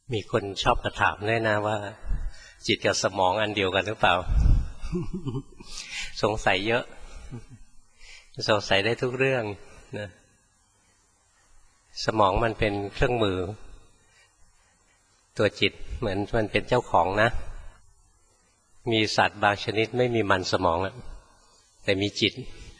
มีคนชอบมาถามด้วยนะว่าจิตกับสมองอันเดียวกันหรือเปล่า สงสัยเยอะสงสัยได้ทุกเรื่องนะสมองมันเป็นเครื่องมือตัวจิตเหมือนมันเป็นเจ้าของนะมีสัตว์บางชนิดไม่มีมันสมองแต่มีจิต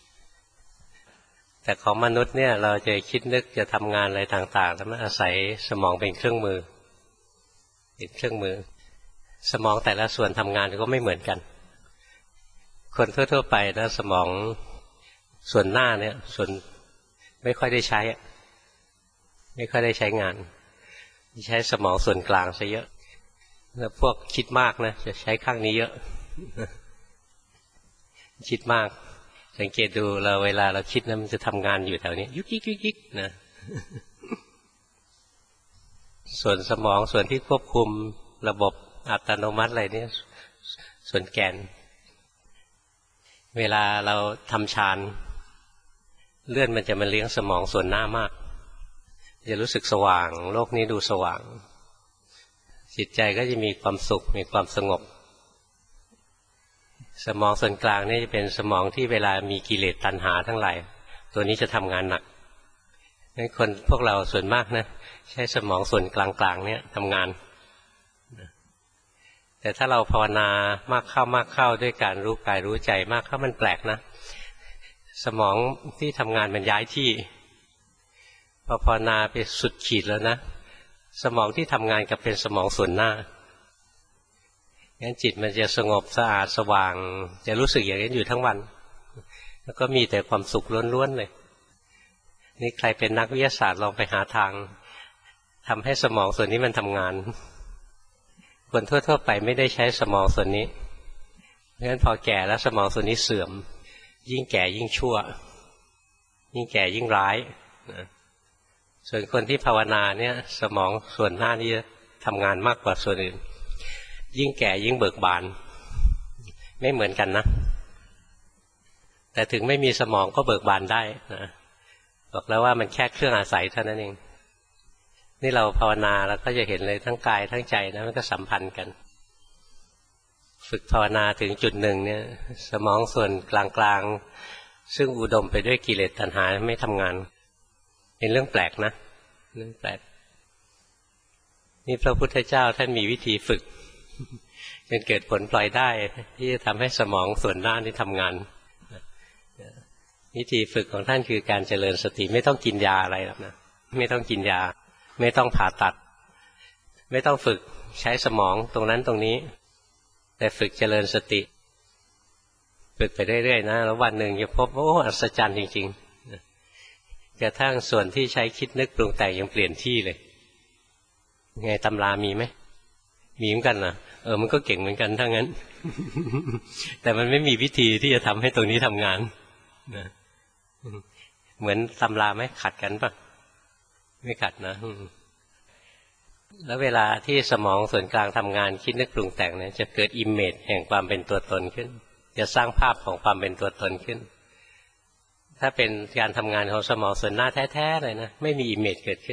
แต่ของมนุษย์เนี่ยเราจะคิดนึกจะทำงานอะไรต่างๆแล้วมันอาศัยสมองเป็นเครื่องมือเป็นเครื่องมือสมองแต่ละส่วนทำงานก็ไม่เหมือนกันคนทั่วๆไปนะสมองส่วนหน้าเนี่ยส่วนไม่ค่อยได้ใช้ไม่ค่อยได้ใช้งานใช้สมองส่วนกลางซะเยอะแล้วพวกคิดมากนะจะใช้ข้างนี้เยอะคิดมากสังเกตดูเราเวลาเราคิดนะมันจะทำงานอยู่แถวนี้ยุกยิกยุกยิกนะส่วนสมองส่วนที่ควบคุมระบบอัตโนมัติอะไรนี่ส่วนแกนเวลาเราทำฌานเลือดมันจะมาเลี้ยงสมองส่วนหน้ามากจะรู้สึกสว่างโลกนี้ดูสว่างจิตใจก็จะมีความสุขมีความสงบสมองส่วนกลางนี่จะเป็นสมองที่เวลามีกิเลสตัณหาทั้งหลายตัวนี้จะทำงานหนักงั้นคนพวกเราส่วนมากนะใช้สมองส่วนกลางๆเนี่ยทำงานแต่ถ้าเราภาวนามากเข้าด้วยการรู้กายรู้ใจมากเข้ามันแปลกนะสมองที่ทำงานมันย้ายที่พอภาวนาไปสุดขีดแล้วนะสมองที่ทำงานกับเป็นสมองส่วนหน้างั้นจิตมันจะสงบสะอาดสว่างจะรู้สึกอย่างนี้อยู่ทั้งวันแล้วก็มีแต่ความสุขล้วนๆเลยนี่ใครเป็นนักวิทยาศาสตร์ลองไปหาทางทำให้สมองส่วนนี้มันทำงานคนทั่วๆไปไม่ได้ใช้สมองส่วนนี้เพราะฉะนั้นพอแก่แล้วสมองส่วนนี้เสื่อมยิ่งแก่ยิ่งชั่วยิ่งแก่ยิ่งร้ายนะส่วนคนที่ภาวนาเนี่ยสมองส่วนหน้านี้ทำงานมากกว่าส่วนอื่นยิ่งแก่ยิ่งเบิกบานไม่เหมือนกันนะแต่ถึงไม่มีสมองก็เบิกบานได้นะบอกแล้วว่ามันแค่เครื่องอาศัยเท่านั้นเองนี่เราภาวนาแล้วก็จะเห็นเลยทั้งกายทั้งใจนะมันก็สัมพันธ์กันฝึกภาวนาถึงจุดหนึ่งเนี่ยสมองส่วนกลางๆซึ่งอุดมไปด้วยกิเลสตัณหาไม่ทำงานเป็นเรื่องแปลกนะเรื่องแปลกนี่พระพุทธเจ้าท่านมีวิธีฝึกจนเกิดผลปล่อยได้ที่จะทำให้สมองส่วนหน้านี้ทำงานวิธีฝึกของท่านคือการเจริญสติไม่ต้องกินยาอะไรหรอกนะไม่ต้องกินยาไม่ต้องผ่าตัดไม่ต้องฝึกใช้สมองตรงนั้นตรงนี้แต่ฝึกเจริญสติฝึกไปเรื่อยๆนะแล้ววันหนึ่งจะพบโอ้อัศจรรย์จริงๆกระทั่งส่วนที่ใช้คิดนึกปรุงแต่งยังเปลี่ยนที่เลยไงตำรามีไหมมีเหมือนกันนะมันก็เก่งเหมือนกันถ้างั้น แต่มันไม่มีวิธีที่จะทำให้ตรงนี้ทำงานนะเหมือนตำราไหมขัดกันปะไม่ขัดนะแล้วเวลาที่สมองส่วนกลางทำงานคิดนึกปรุงแต่งเนี่ยจะเกิดอิมเมจแห่งความเป็นตัวตนขึ้นจะสร้างภาพของความเป็นตัวตนขึ้นถ้าเป็นการทำงานของสมองส่วนหน้าแท้ๆเลยนะไม่มีอิมเมจเกิดขึ้น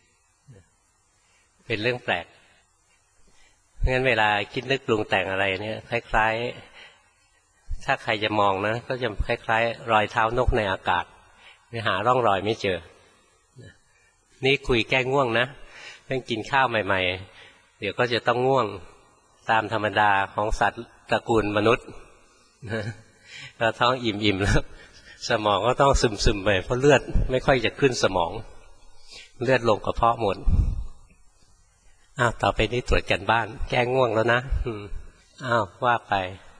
เป็นเรื่องแปลกงั้นเวลาคิดนึกปรุงแต่งอะไรเนี่ยคล้ายๆถ้าใครจะมองนะก็จะคล้ายๆรอยเท้านกในอากาศไม่หาร่องรอยไม่เจอนี่คุยแก้ง่วงนะเพิ่งกินข้าวใหม่ๆเดี๋ยวก็จะต้องง่วงตามธรรมดาของสัตว์ตระกูลมนุษย์เราท้องอิ่มๆแล้วสมองก็ต้องซึมๆไปเพราะเลือดไม่ค่อยจะขึ้นสมองเลือดลงกระเพาะหมดต่อไปนี้ตรวจกันบ้านแก้ง่วงแล้วนะว่าไป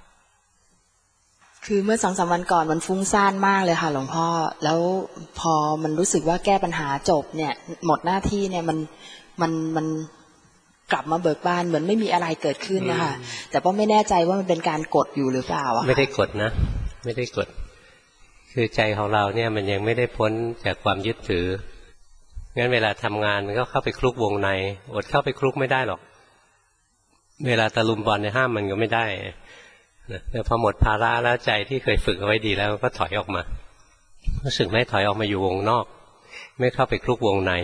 คือเมื่อ2-3 วันก่อนมันฟุ้งซ่านมากเลยค่ะหลวงพ่อแล้วพอมันรู้สึกว่าแก้ปัญหาจบเนี่ยหมดหน้าที่เนี่ยมันกลับมาเบิกบานเหมือนไม่มีอะไรเกิดขึ้นนะคะแต่ก็ไม่แน่ใจว่ามันเป็นการกดอยู่หรือเปล่าไม่ได้กดนะไม่ได้กดคือใจของเราเนี่ยมันยังไม่ได้พ้นจากความยึดถืองั้นเวลาทำงานมันก็เข้าไปคลุกวงในอดเข้าไปคลุกไม่ได้หรอกเวลาตะลุมบอลเนี่ยห้ามมันก็ไม่ได้แต่พอหมดภาระแล้วใจที่เคยฝึกเอาไว้ดีแล้วก็ถอยออกมารู้สึกไหมถอยออกมาอยู่วงนอกไม่เข้าไปคลุกวงใน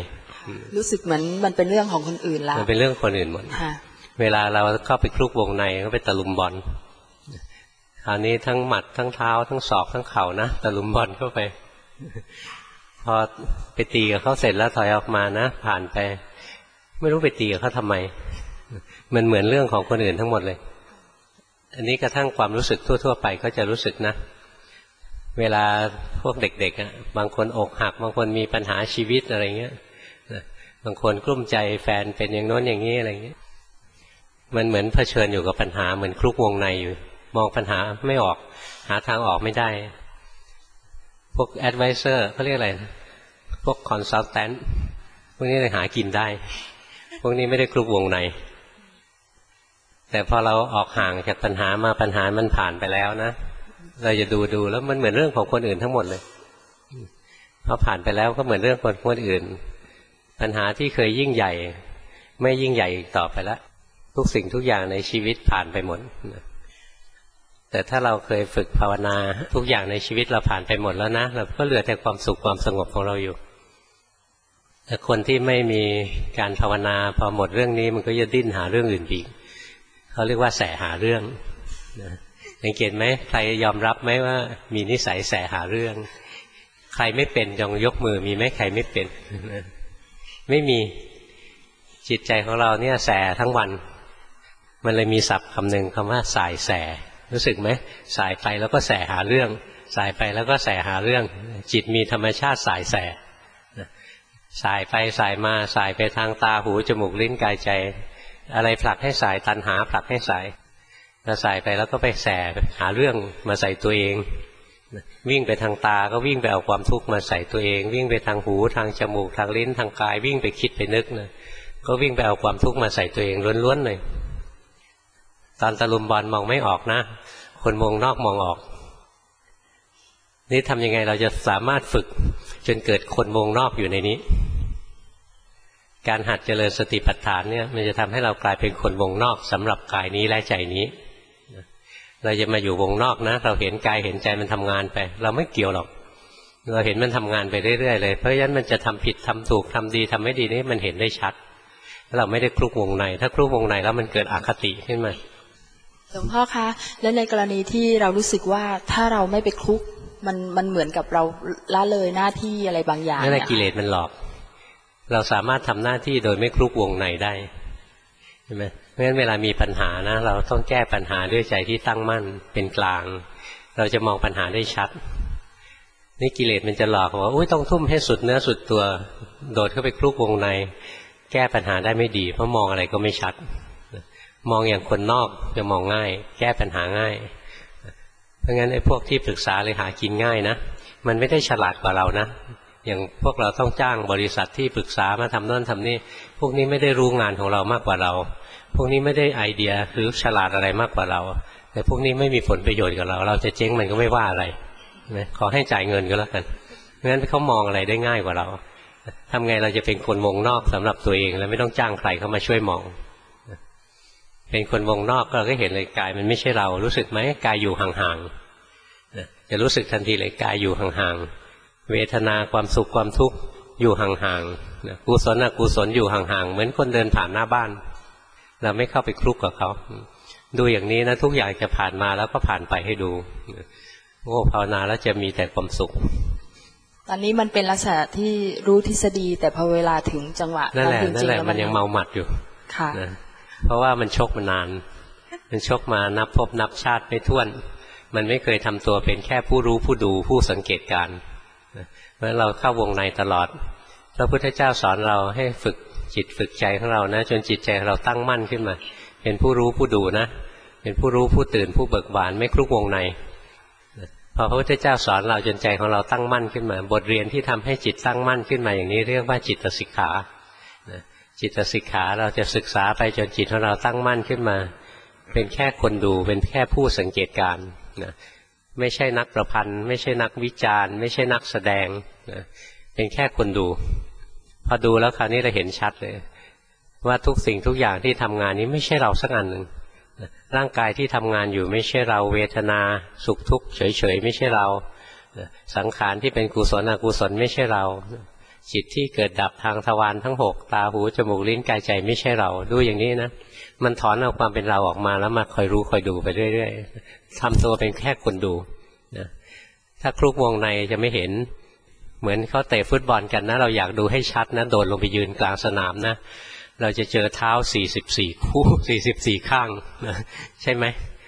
รู้สึกเหมือนมันเป็นเรื่องของคนอื่นแล้วมันเป็นเรื่องคนอื่นหมดเวลาเราเข้าไปคลุกวงในก็ไปตะลุมบอลคราวนี้ทั้งหมัดทั้งเท้าทั้งศอกทั้งเข่านะตะลุมบอลเข้าไปพอไปตีกับเขาเสร็จแล้วถอยออกมานะผ่านไปไม่รู้ไปตีกับเขาทำไมมันเหมือนเรื่องของคนอื่นทั้งหมดเลยอันนี้กระทั่งความรู้สึกทั่วๆไปก็จะรู้สึกนะเวลาพวกเด็กๆบางคนอกหักบางคนมีปัญหาชีวิตอะไรเงี้ยบางคนกลุ้มใจแฟนเป็นอย่างโน้นอย่างนี้อะไรเงี้ยมันเหมือนเผชิญอยู่กับปัญหาเหมือนคลุกวงในอยู่มองปัญหาไม่ออกหาทางออกไม่ได้พวกแอดไวเซอร์เขาเรียกอะไรพวกคอนซัลแทนท์พวกนี้เลยหากินได้พวกนี้ไม่ได้คลุกวงในแต่พอเราออกห่างจากปัญหามาปัญหามันผ่านไปแล้วนะเราจะดูแล้วมันเหมือนเรื่องของคนอื่นทั้งหมดเลยพอผ่านไปแล้วก็เหมือนเรื่องของคนอื่นปัญหาที่เคยยิ่งใหญ่ไม่ยิ่งใหญ่อีกต่อไปแล้วทุกสิ่งทุกอย่างในชีวิตผ่านไปหมดแต่ถ้าเราเคยฝึกภาวนาทุกอย่างในชีวิตเราผ่านไปหมดแล้วนะเราก็เหลือแต่ความสุขความสงบของเราอยู่แต่คนที่ไม่มีการภาวนาพอหมดเรื่องนี้มันก็จะดิ้นหาเรื่องอื่นอีกเขาเรียกว่าแสหาเรื่องสังเกตไหมใครยอมรับไหมว่ามีนิสัยแสหาเรื่องใครไม่เป็นจงยกมือมีไหมใครไม่เป็นไม่มีจิตใจของเราเนี่ยแสทั้งวันมันเลยมีศัพท์คำหนึ่งคำว่าสายแสรู้สึกไหมสายไปแล้วก็แสหาเรื่องสายไปแล้วก็แสหาเรื่องจิตมีธรรมชาติสายแสสายไปสายมาสายไปทางตาหูจมูกลิ้นกายใจอะไรผลักให้สายตัณหาผลักให้สายเราสายไปแล้วก็ไปแสหาเรื่องมาใส่ตัวเองวิ่งไปทางตาก็วิ่งไปเอาความทุกข์มาใส่ตัวเองวิ่งไปทางหูทางจมูกทางลิ้นทางกายวิ่งไปคิดไปนึกนะก็วิ่งไปเอาความทุกข์มาใส่ตัวเองล้วนๆเลยตอนตะลุมบอลมองไม่ออกนะคนวงนอกมองออกนี่ทำยังไงเราจะสามารถฝึกจนเกิดคนวงนอกอยู่ในนี้การหัดเจริญสติปัฏฐานเนี่ยมันจะทำให้เรากลายเป็นคนวงนอกสำหรับกายนี้และใจนี้เราจะมาอยู่วงนอกนะเราเห็นกายเห็นใจมันทำงานไปเราไม่เกี่ยวหรอกเราเห็นมันทำงานไปเรื่อยๆเลยเพราะฉะนั้นมันจะทำผิดทำถูกทำดีทำไม่ดีนี่มันเห็นได้ชัดเราไม่ได้คลุกวงในถ้าคลุกวงในแล้วมันเกิดอคติขึ้นมาหลวงพ่อคะและในกรณีที่เรารู้สึกว่าถ้าเราไม่ไปคลุกมันเหมือนกับเราละเลยหน้าที่อะไรบางอย่างนั่นแหละกิเลสมันหลอกเราสามารถทำหน้าที่โดยไม่คลุกวงในได้ใช่ไหมเพราะฉะนั้นเวลามีปัญหานะเราต้องแก้ปัญหาด้วยใจที่ตั้งมั่นเป็นกลางเราจะมองปัญหาได้ชัดนี่กิเลสมันจะหลอกว่าอุ้ยต้องทุ่มให้สุดเนื้อสุดตัวโดดเข้าไปคลุกวงในแก้ปัญหาได้ไม่ดีเพราะมองอะไรก็ไม่ชัดมองอย่างคนนอกจะมองง่ายแก้ปัญหาง่ายเพราะงั้นไอ้พวกที่ปรึกษาเลยหากินง่ายนะมันไม่ได้ฉลาดกว่าเรานะอย่างพวกเราต้องจ้างบริษัทที่ปรึกษามาทำโน่นทำนี่พวกนี้ไม่ได้รู้งานของเรามากกว่าเราพวกนี้ไม่ได้ไอเดียหรือฉลาดอะไรมากกว่าเราแต่พวกนี้ไม่มีผลประโยชน์กับเราเราจะเจ๊งมันก็ไม่ว่าอะไรนะขอให้จ่ายเงินก็แล้วกันเพราะงั้นเขามองอะไรได้ง่ายกว่าเราทำไงเราจะเป็นคนวงนอกสำหรับตัวเองแล้วไม่ต้องจ้างใครเข้ามาช่วยมองเป็นคนวงนอกเราก็เห็นเลยกายมันไม่ใช่เรารู้สึกไหมกายอยู่ห่างๆจะรู้สึกทันทีเลยกายอยู่ห่างๆเวทนาความสุขความทุกข์อยู่ห่างๆกุศลอกุศลอยู่ห่างๆเหมือนคนเดินผ่านหน้าบ้านเราไม่เข้าไปคลุกกับเขาดูอย่างนี้นะทุกอย่างจะผ่านมาแล้วก็ผ่านไปให้ดูโอ้ภาวนาแล้วจะมีแต่ความสุขตอนนี้มันเป็นลักษณะที่รู้ทฤษฎีแต่พอเวลาถึงจังหวะนั่นแหละมันยังเมาหมัดอยู่ค่ะเพราะว่ามันชกมานานมันชกมานับภพนับชาติไม่ถ้วนมันไม่เคยทำตัวเป็นแค่ผู้รู้ผู้ดูผู้สังเกตการณ์เพราะเราเข้าวงในตลอดพระพุทธเจ้าสอนเราให้ฝึกจิตฝึกใจของเรานะจนจิตใจเราตั้งมั่นขึ้นมาเป็นผู้รู้ผู้ดูนะเป็นผู้รู้ผู้ตื่นผู้เบิกบานไม่คลุกวงในพอพระพุทธเจ้าสอนเราจนใจของเราตั้งมั่นขึ้นมาบทเรียนที่ทำให้จิตตั้งมั่นขึ้นมาอย่างนี้เรียกว่าจิตสิกขาจิตสิกขาเราจะศึกษาไปจนจิตของเราตั้งมั่นขึ้นมาเป็นแค่คนดูเป็นแค่ผู้สังเกตการณ์นะไม่ใช่นักประพันธ์ไม่ใช่นักวิจารณ์ไม่ใช่นักแสดงนะเป็นแค่คนดูพอดูแล้วคราวนี้เราเห็นชัดเลยว่าทุกสิ่งทุกอย่างที่ทำงานนี้ไม่ใช่เราสักอันหนึ่งร่างกายที่ทำงานอยู่ไม่ใช่เราเวทนาสุขทุกข์เฉยๆไม่ใช่เราสังขารที่เป็นกุศลอกุศลไม่ใช่เราจิตที่เกิดดับทางทวารทั้งหกตาหูจมูกลิ้นกายใจไม่ใช่เราดูอย่างนี้นะมันถอนเอาความเป็นเราออกมาแล้วมาคอยรู้คอยดูไปเรื่อยๆทำตัวเป็นแค่คนดูนะถ้าคลุกวงในจะไม่เห็นเหมือนเขาเตะฟุตบอลกันนะเราอยากดูให้ชัดนะโดดลงไปยืนกลางสนามนะเราจะเจอเท้า44คู่44ข้างนะใช่ไหม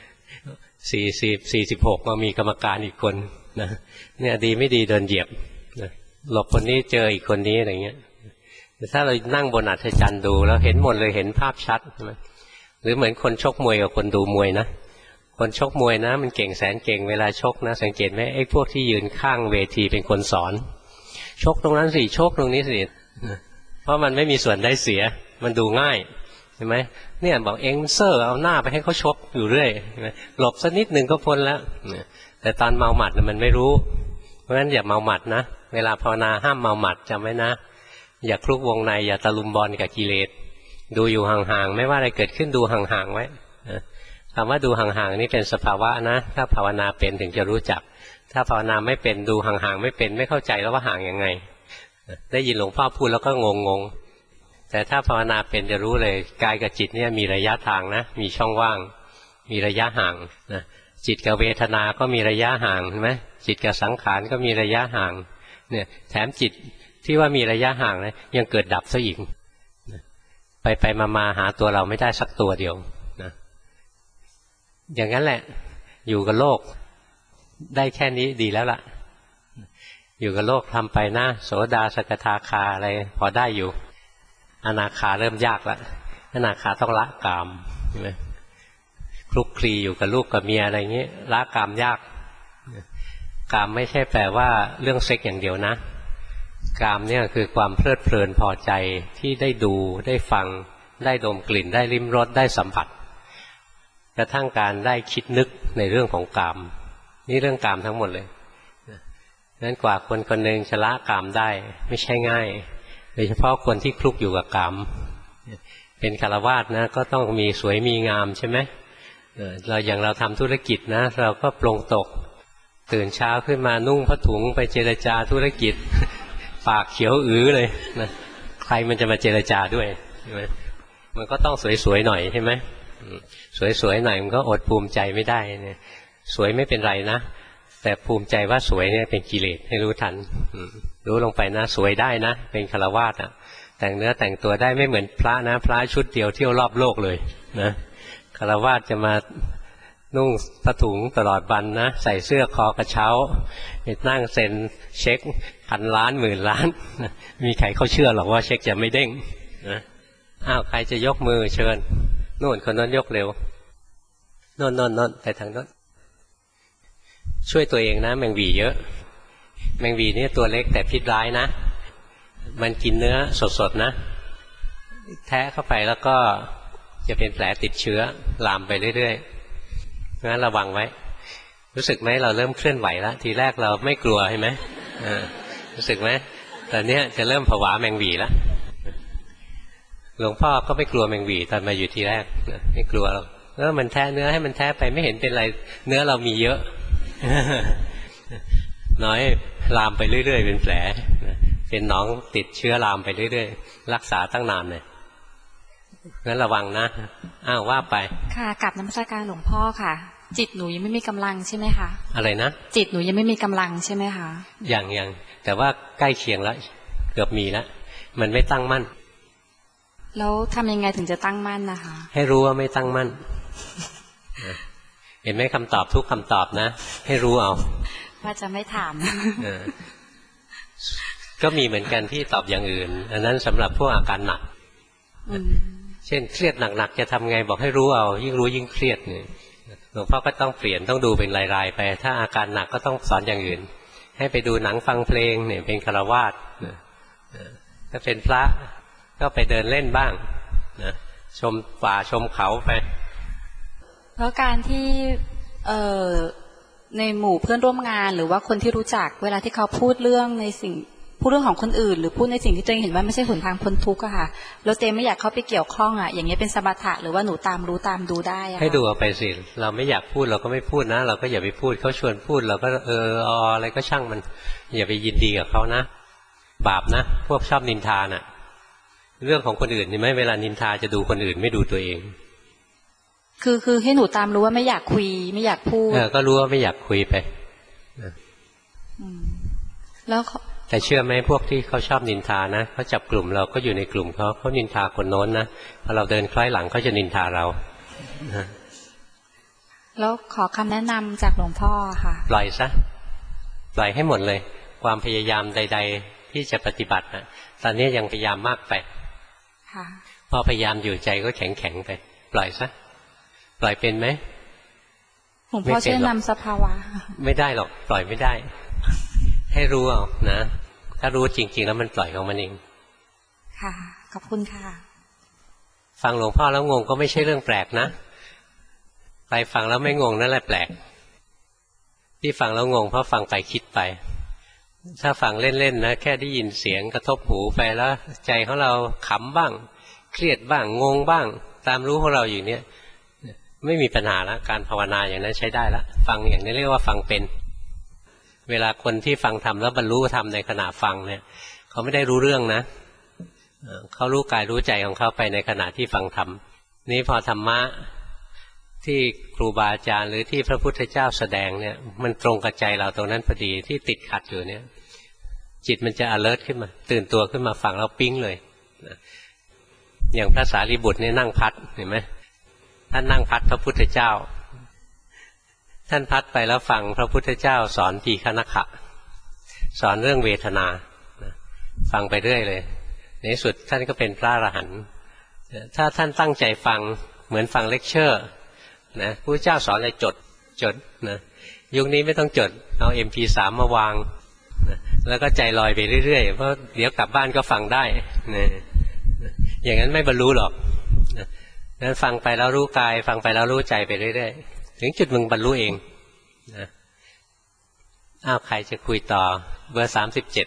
46มามีกรรมการอีกคนนะเนี่ยดีไม่ดีโดนเหยียบนะหลบคนนี้เจออีกคนนี้อะไรเงี้ยแต่ถ้าเรานั่งบนอัศจรรย์ดูแล้วเห็นหมดเลยเห็นภาพชัดใช่ไหมหรือเหมือนคนชกมวยกับคนดูมวยนะคนชกมวยนะมันเก่งแสนเก่งเวลาชกนะสังเกตไหมไอ้พวกที่ยืนข้างเวทีเป็นคนสอนชกตรงนั้นสิชกตรงนี้สิเพราะมันไม่มีส่วนได้เสียมันดูง่ายเห็นไหมเนี่ยบอกเอ็งเซอร์เอาหน้าไปให้เขาชกอยู่เรื่อยหลบสักนิดหนึ่งก็พ้นแล้วแต่ตอนเมาหมัดมันไม่รู้เพราะฉะนั้นอย่าเมาหมัดนะเวลาภาวนาห้ามเมาหมัดจำไว้นะอย่าคลุกวงในอย่าตะลุมบอลกับกิเลสดูอยู่ห่างๆไม่ว่าอะไรเกิดขึ้นดูห่างๆไว้คำว่าดูห่างๆนี่เป็นสภาวะนะถ้าภาวนาเป็นถึงจะรู้จักถ้าภาวนาไม่เป็นดูห่างๆไม่เป็นไม่เข้าใจแล้วว่าห่างยังไงได้ยินหลวงพ่อพูดแล้วก็งงๆแต่ถ้าภาวนาเป็นจะรู้เลยกายกับจิตเนี่ยมีระยะทางนะมีช่องว่างมีระยะห่างนะจิตกับเวทนาก็มีระยะห่างใช่ไหมจิตกับสังขารก็มีระยะห่างเนี่ยแถมจิตที่ว่ามีระยะห่างนะยังเกิดดับซะอีกไปมาหาตัวเราไม่ได้สักตัวเดียวนะอย่างนั้นแหละอยู่กับโลกได้แค่นี้ดีแล้วล่ะอยู่กับโลกทำไปนะโสดาสกทาคาอะไรพอได้อยู่อนาคาเริ่มยากแล้วอนาคาต้องละกามใช่ไหมคลุกคลีอยู่กับลูกกับเมียอะไรอย่างนี้ละกามยากกามไม่ใช่แปลว่าเรื่องเซ็กอย่างเดียวนะกามเนี่ยคือความเพลิดเพลินพอใจที่ได้ดูได้ฟังได้ดมกลิ่นได้ลิ้มรสได้สัมผัสกระทั่งการได้คิดนึกในเรื่องของกามนี่เรื่องกามทั้งหมดเลยนั้นกว่าคนคนหนึ่งจะละกามได้ไม่ใช่ง่ายโดยเฉพาะคนที่คลุกอยู่กับกามเป็นฆราวาสนะก็ต้องมีสวยมีงามใช่ไหมเราทำธุรกิจนะเราก็ปลงตกตื่นเช้าขึ้นมานุ่งผ้าถุงไปเจรจาธุรกิจปากเขียวอื้อเลยนะใครมันจะมาเจรจาด้วยใช่ไหมมันก็ต้องสวยๆหน่อยใช่ไหมสวยๆหน่อยมันก็อดภูมิใจไม่ได้เนี่ยสวยไม่เป็นไรนะแต่ภูมิใจว่าสวยเนี่ยเป็นกิเลสให้รู้ทันรู้ลงไปนะสวยได้นะเป็นฆราวาสอ่ะแต่งเนื้อแต่งตัวได้ไม่เหมือนพระนะพระชุดเดียวเที่ยวรอบโลกเลยนะฆราวาสจะมานุ่งผ้าถุงตลอดวันนะใส่เสื้อคอกระเช้าไปนั่งเซ็นเช็คพันล้านหมื่นล้านมีใครเขาเชื่อหรอกว่าเช็คจะไม่เด้งนะอ้าวใครจะยกมือเชิญโน่นคนนั้นยกเร็วโน่นไปทางโน้นช่วยตัวเองนะแมงวีเยอะแมงวีนี่ตัวเล็กแต่พิษร้ายนะมันกินเนื้อสดๆนะแทะเข้าไปแล้วก็จะเป็นแผลติดเชื้อลามไปเรื่อยๆงั้นระวังไว้รู้สึกไหมเราเริ่มเคลื่อนไหวแล้วทีแรกเราไม่กลัวใช่ไหมรู้สึกไหมตอนนี้จะเริ่มผวาแมงวีแล้วหลวงพ่อก็ไม่กลัวแมงวีตอนมาอยู่ทีแรกไม่กลัวหรอกมันแทะเนื้อให้มันแทะไปไม่เห็นเป็นไรเนื้อเรามีเยอะน้อยลามไปเรื่อยๆเป็นแผลเป็นหนองติดเชื้อลามไปเรื่อยๆรักษาตั้งนานเลยงั้นระวังนะอ้าวว่าไปค่ะกลับนมัสการหลวงพ่อค่ะจิตหนูยังไม่มีกำลังใช่ไหมคะอะไรนะจิตหนูยังไม่มีกำลังใช่ไหมคะยังแต่ว่าใกล้เคียงแล้วเกือบมีแล้วมันไม่ตั้งมั่นแล้วทำยังไงถึงจะตั้งมั่นนะคะให้รู้ว่าไม่ตั้งมั่นเห็นไหมคำตอบทุกคำตอบนะให้รู้เอาว่าจะไม่ถามก็มีเหมือนกันที่ตอบอย่างอื่นอันนั้นสำหรับพวกอาการหนักเช่นเครียดหนักๆจะทำไงบอกให้รู้เอายิ่งรู้ยิ่งเครียดเนี่ยหลวงพ่อก็ต้องเปลี่ยนต้องดูเป็นรายๆไปถ้าอาการหนักก็ต้องสอนอย่างอื่นให้ไปดูหนังฟังเพลงเนี่ยเป็นฆราวาสถ้าเป็นพระก็ไปเดินเล่นบ้างนะชมป่าชมเขาไปแล้วการที่ในหมู่เพื่อนร่วมงานหรือว่าคนที่รู้จักเวลาที่เขาพูดเรื่องในสิ่งพูดเรื่องของคนอื่นหรือพูดในสิ่งที่ตัวเองเห็นว่าไม่ใช่หนทางพ้นทุกข์อะค่ะแล้วเจไม่อยากเข้าไปเกี่ยวข้องอะอย่างนี้เป็นสมถะหรือว่าหนูตามรู้ตามดูได้อะให้ดูเอาไปสิเราไม่อยากพูดเราก็ไม่พูดนะเราก็อย่าไปพูดเขาชวนพูดเราก็อะไรก็ช่างมันอย่าไปยินดีกับเขานะบาปนะพวกชอบนินทาน่ะเรื่องของคนอื่นนี่ไหมเวลานินทาจะดูคนอื่นไม่ดูตัวเองคือให้หนูตามรู้ว่าไม่อยากคุยไม่อยากพูดก็รู้ว่าไม่อยากคุยไปแล้วแต่เชื่อไหมพวกที่เขาชอบนินทานะเขาจับกลุ่มเราก็อยู่ในกลุ่มเขานินทาคนโน้นนะพอเราเดินคล้อยหลังเขาจะนินทาเราแล้วขอคำแนะนำจากหลวงพ่อค่ะปล่อยซะปล่อยให้หมดเลยความพยายามใดๆที่จะปฏิบัตินะตอนนี้ยังพยายามมากไปพอพยายามอยู่ใจก็แข็งไปปล่อยซะปล่อยเป็นไหมหลวงพ่อช่วยนำสภาวะไม่ได้หรอกปล่อยไม่ได้ให้รู้เอานะถ้ารู้จริงๆแล้วมันปล่อยของมันเองค่ะขอบคุณค่ะฟังหลวงพ่อแล้วงงก็ไม่ใช่เรื่องแปลกนะไปฟังแล้วไม่งงนั่นแหละแปลกที่ฟังแล้วงงเพราะฟังไปคิดไปถ้าฟังเล่นๆนะแค่ได้ยินเสียงกระทบหูไปแล้วใจของเราขำบ้างเครียดบ้างงงบ้างตามรู้ของเราอยู่เนี่ยไม่มีปัญหาแล้วการภาวนาอย่างนั้นใช้ได้แล้วฟังอย่างนี้เรียกว่าฟังเป็นเวลาคนที่ฟังธรรมแล้วบรรลุธรรมในขณะฟังเนี่ยเขาไม่ได้รู้เรื่องนะเขารู้กายรู้ใจของเขาไปในขณะที่ฟังธรรมนี้พอธรรมะที่ครูบาอาจารย์หรือที่พระพุทธเจ้าแสดงเนี่ยมันตรงกับใจเราตรงนั้นพอดีที่ติดขัดอยู่เนี่ยจิตมันจะ alert ขึ้นมาตื่นตัวขึ้นมาฟังแล้วปิ๊งเลยอย่างพระสารีบุตรเนี่ยนั่งพัดเห็นไหมท่านนั่งพัดพระพุทธเจ้าท่านพัดไปแล้วฟังพระพุทธเจ้าสอนทีฆนขะสอนเรื่องเวทนาฟังไปเรื่อยเลยในที่สุดท่านก็เป็นพระอรหันต์ถ้าท่านตั้งใจฟังเหมือนฟังเลคเชอร์นะพระเจ้าสอนอะไรจดนะยุคนี้ไม่ต้องจดเอา MP3 มาวางนะแล้วก็ใจลอยไปเรื่อยๆเพราะเดี๋ยวกลับบ้านก็ฟังได้นะอย่างนั้นไม่บรรลุหรอกนะนั้นฟังไปแล้วรู้กายฟังไปแล้วรู้ใจไปเรื่อยๆถึงจุดมึงบรรลุเองนะใครจะคุยต่อเบอร์37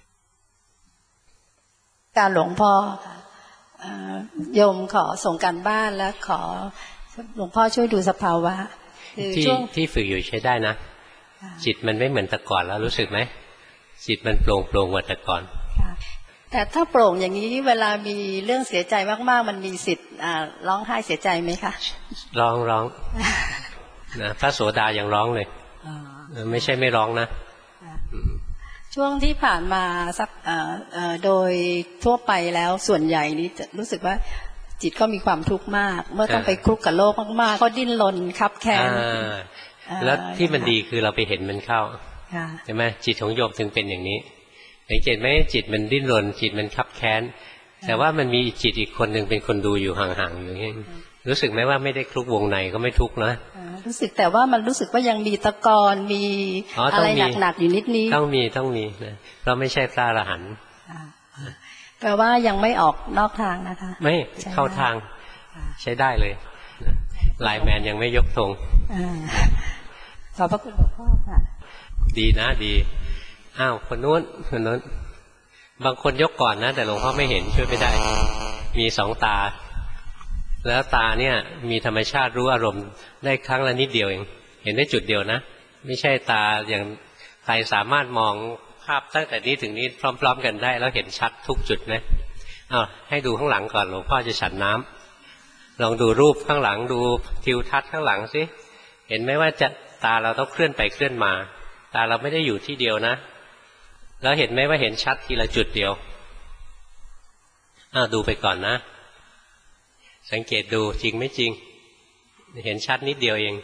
การหลวงพ่อโยมขอส่งการบ้านและขอหลวงพ่อช่วยดูสภาวะที่ฝึกอยู่ใช้ได้นะจิตมันไม่เหมือนแต่ก่อนแล้วรู้สึกไหมจิตมันโปร่งกว่าแต่ก่อนแต่ถ้าโปร่งอย่างนี้เวลามีเรื่องเสียใจมากๆมันมีสิทธิ์ร้องไห้เสียใจไหมคะร้องนะพระโสดายังร้องเลยไม่ใช่ไม่ร้องนะช่วงที่ผ่านมาสักโดยทั่วไปแล้วส่วนใหญ่นี้จะรู้สึกว่าจิตก็มีความทุกข์มากเมื่อต้องไปคลุกกับโลกมากๆก็ดิ้นรนคับแค้นแล้วที่มันดีคือเราไปเห็นมันเข้าใช่ไหมจิตของโยมถึงเป็นอย่างนี้สังเกตไหมจิตมันดิ้นรนจิตมันคับแค้นแต่ว่ามันมีจิตอีกคนหนึ่งเป็นคนดูอยู่ห่างๆอยู่อย่างนี้รู้สึกไหมว่าไม่ได้คลุกวงในก็ไม่ทุกข์นะรู้สึกแต่ว่ามันรู้สึกว่ายังมีตะกอนมีอะไรหนักๆอยู่นิดนี้ต้องมีนะเราไม่ใช่พระอรหันต์แปลว่ายังไม่ออกนอกทางนะคะไม่เข้าทางใช้ได้เลยไลน์แมนยังไม่ยกธงขอบพระคุณหลวงพ่อค่ะดีนะดีคนนู้นบางคนยกก่อนนะแต่หลวงพ่อไม่เห็นช่วยไม่ได้มีสองตาแล้วตาเนี่ยมีธรรมชาติรู้อารมณ์ได้ครั้งละนิดเดียวเองเห็นได้จุดเดียวนะไม่ใช่ตาอย่างใครสามารถมองภาพตั้งแต่นี้ถึงนี้พร้อมๆกันได้แล้วเห็นชัดทุกจุดไหมให้ดูข้างหลังก่อนหลวงพ่อจะฉันน้ำลองดูรูปข้างหลังดูทิวทัศน์ข้างหลังสิเห็นไหมว่าจะตาเราต้องเคลื่อนไปเคลื่อนมาตาเราไม่ได้อยู่ที่เดียวนะแล้วเห็นไหมว่าเห็นชัดทีละจุดเดียวดูไปก่อนนะสังเกตดูจริงไม่จริงเห็นชัดนิดเดียวเอง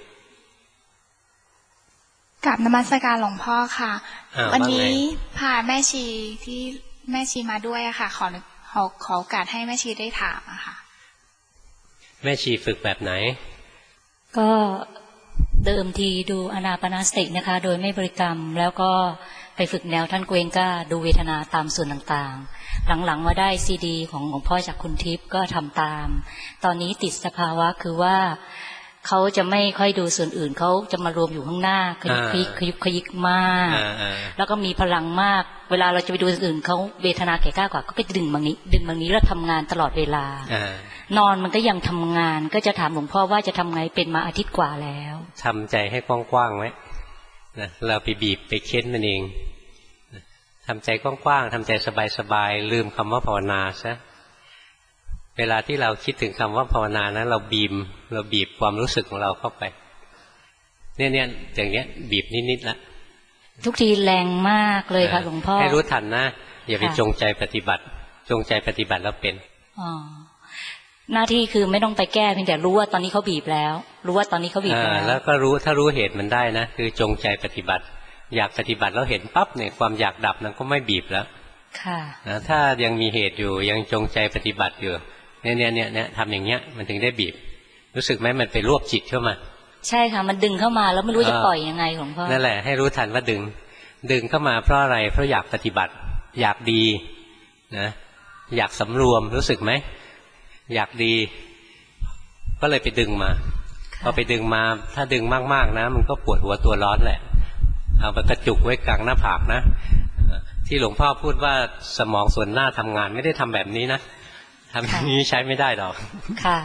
กราบนมัสการหลวงพ่อค่ะวันนี้พาแม่ชีที่แม่ชีมาด้วยอะค่ะขอโอกาสให้แม่ชีได้ถามอะค่ะแม่ชีฝึกแบบไหนก็เดิมทีดูอานาปานสตินะคะโดยไม่บริกรรมแล้วก็ไปฝึกแนวท่านเกวงก้าดูเวทนาตามส่วนต่างๆหลังๆมาได้ซีดีของหลวงพ่อจากคุณทิพย์ก็ทำตามตอนนี้ติดสภาวะคือว่าเขาจะไม่ค่อยดูส่วนอื่นเขาจะมารวมอยู่ข้างหน้าขยุกขยิกมากแล้วก็มีพลังมากเวลาเราจะไปดูส่วนอื่นเขาเวทนาแก่กล้ากว่าก็ไปดึงบางนี้แล้วทำงานตลอดเวลานอนมันก็ยังทำงานก็จะถามหลวงพ่อว่าจะทำไงเป็นมาอาทิตย์กว่าแล้วทำใจให้กว้างๆไว้นะเราไปบีบไปเค้นมันเองททำใจกว้างๆทำใจสบายๆลืมคำว่าภาวนาซะเวลาที่เราคิดถึงคำว่าภาวนานะเราบีบความรู้สึกของเราเข้าไปเนี่ยอย่างเนี้ยบีบนิดๆละทุกทีแรงมากเลยค่ะหลวงพ่อให้รู้ทันนะอย่าไปจงใจปฏิบัติจงใจปฏิบัติแล้วเป็นหน้าที่คือไม่ต้องไปแก้เพียงแต่รู้ว่าตอนนี้เขาบีบแล้วรู้ว่าตอนนี้เขาบีบแล้วก็รู้ถ้ารู้เหตุมันได้นะคือจงใจปฏิบัติอยากปฏิบัติแล้วเห็นปั๊บเนี่ยความอยากดับนั้นก็ไม่บีบแล้วค่ะนะถ้ายังมีเหตุอยู่ยังจงใจปฏิบัติอยู่เนี่ยทำอย่างเงี้ยมันถึงได้บีบรู้สึกไหมมันไปรวบจิตเข้ามาใช่ค่ะมันดึงเข้ามาแล้วไม่รู้จะปล่อยยังไงหลวงพ่อนั่นแหละให้รู้ทันว่าดึงเข้ามาเพราะอะไรเพราะอยากปฏิบัติอยากดีนะอยากสำรวมรู้สึกไหมอยากดีก็เลยไปดึงมาพอไปดึงมาถ้าดึงมากๆนะมันก็ปวดหัวตัวร้อนแหละเอาไปกระจุกไว้กลางหน้าผากนะที่หลวงพ่อพูดว่าสมองส่วนหน้าทำงานไม่ได้ทำแบบนี้นะทำแบบนี้ใช้ไม่ได้หรอกค่ะ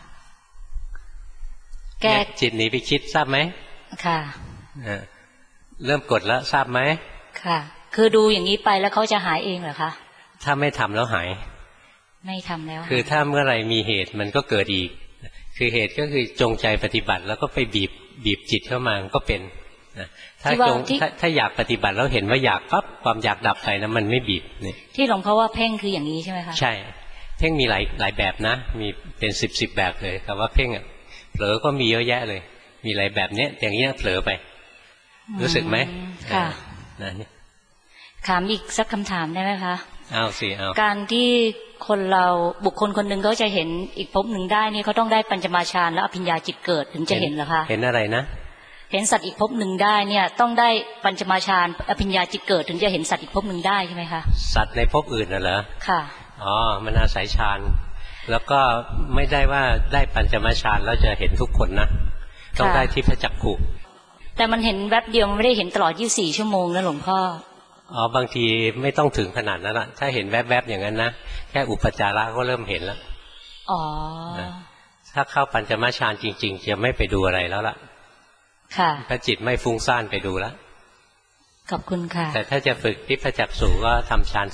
แก้จิตหนีไปคิดทราบไหมค่ะเริ่มกดแล้วทราบไหมค่ะคือดูอย่างนี้ไปแล้วเขาจะหายเองเหรอคะถ้าไม่ทำแล้วหายไม่ทำแล้วคือถ้าเมื่อไรมีเหตุมันก็เกิดอีกคือเหตุก็คือจงใจปฏิบัติแล้วก็ไปบีบจิตเข้ามาก็เป็นถ้าอยากปฏิบัติแล้วเห็นว่าอยากปั๊บความอยากดับไปนะมันไม่บีบนี่ที่หลวงพ่อว่าเพ่งคืออย่างนี้ใช่ไหมคะใช่เพ่งมีหลายแบบนะมีเป็น10แบบเลยคำว่าเพ่งอ่ะเผลอก็มีเยอะแยะเลยมีหลายแบบเนี้ยอย่างนี้เผลอไปรู้สึกไหมค่ะถามอีกสักคำถามได้ไหมคะเอาสิเอาการที่คนเราบุคคลคนหนึ่งเขาจะเห็นอีกภพหนึ่งได้นี่เขาต้องได้ปัญจมาฌานและอภิญญาจิตเกิดถึงจะเห็นเหรอคะเห็นอะไรนะเห็นสัตว์อีกภพหนึ่งได้เนี่ยต้องได้ปัญจมาฌานอภิญญาจิตเกิดถึงจะเห็นสัตว์อีกภพหนึ่งได้ใช่ไหมคะสัตว์ในภพอื่นน่ะเหรอค่ะอ๋อมันอาศัยฌานแล้วก็ไม่ได้ว่าได้ปัญจมาฌานแล้วจะเห็นทุกคนนะต้องได้ทิพจักขุแต่มันเห็นแวบเดียวมันไม่ได้เห็นตลอด24ชั่วโมงนะหลวงพ่ออ๋อบางทีไม่ต้องถึงขนาดนั้นละถ้าเห็นแวบๆอย่างนั้นนะแค่อุปจาระก็เริ่มเห็นแล้วอ๋อถ้าเข้าปัญจมาฌานจริงๆจะไม่ไปดูอะไรแล้วล่ะค่ะถ้าจิตไม่ฟุ้งซ่านไปดูแล้วขอบคุณค่ะแต่ถ้าจะฝึกทิพจักษุก็ทำฌาน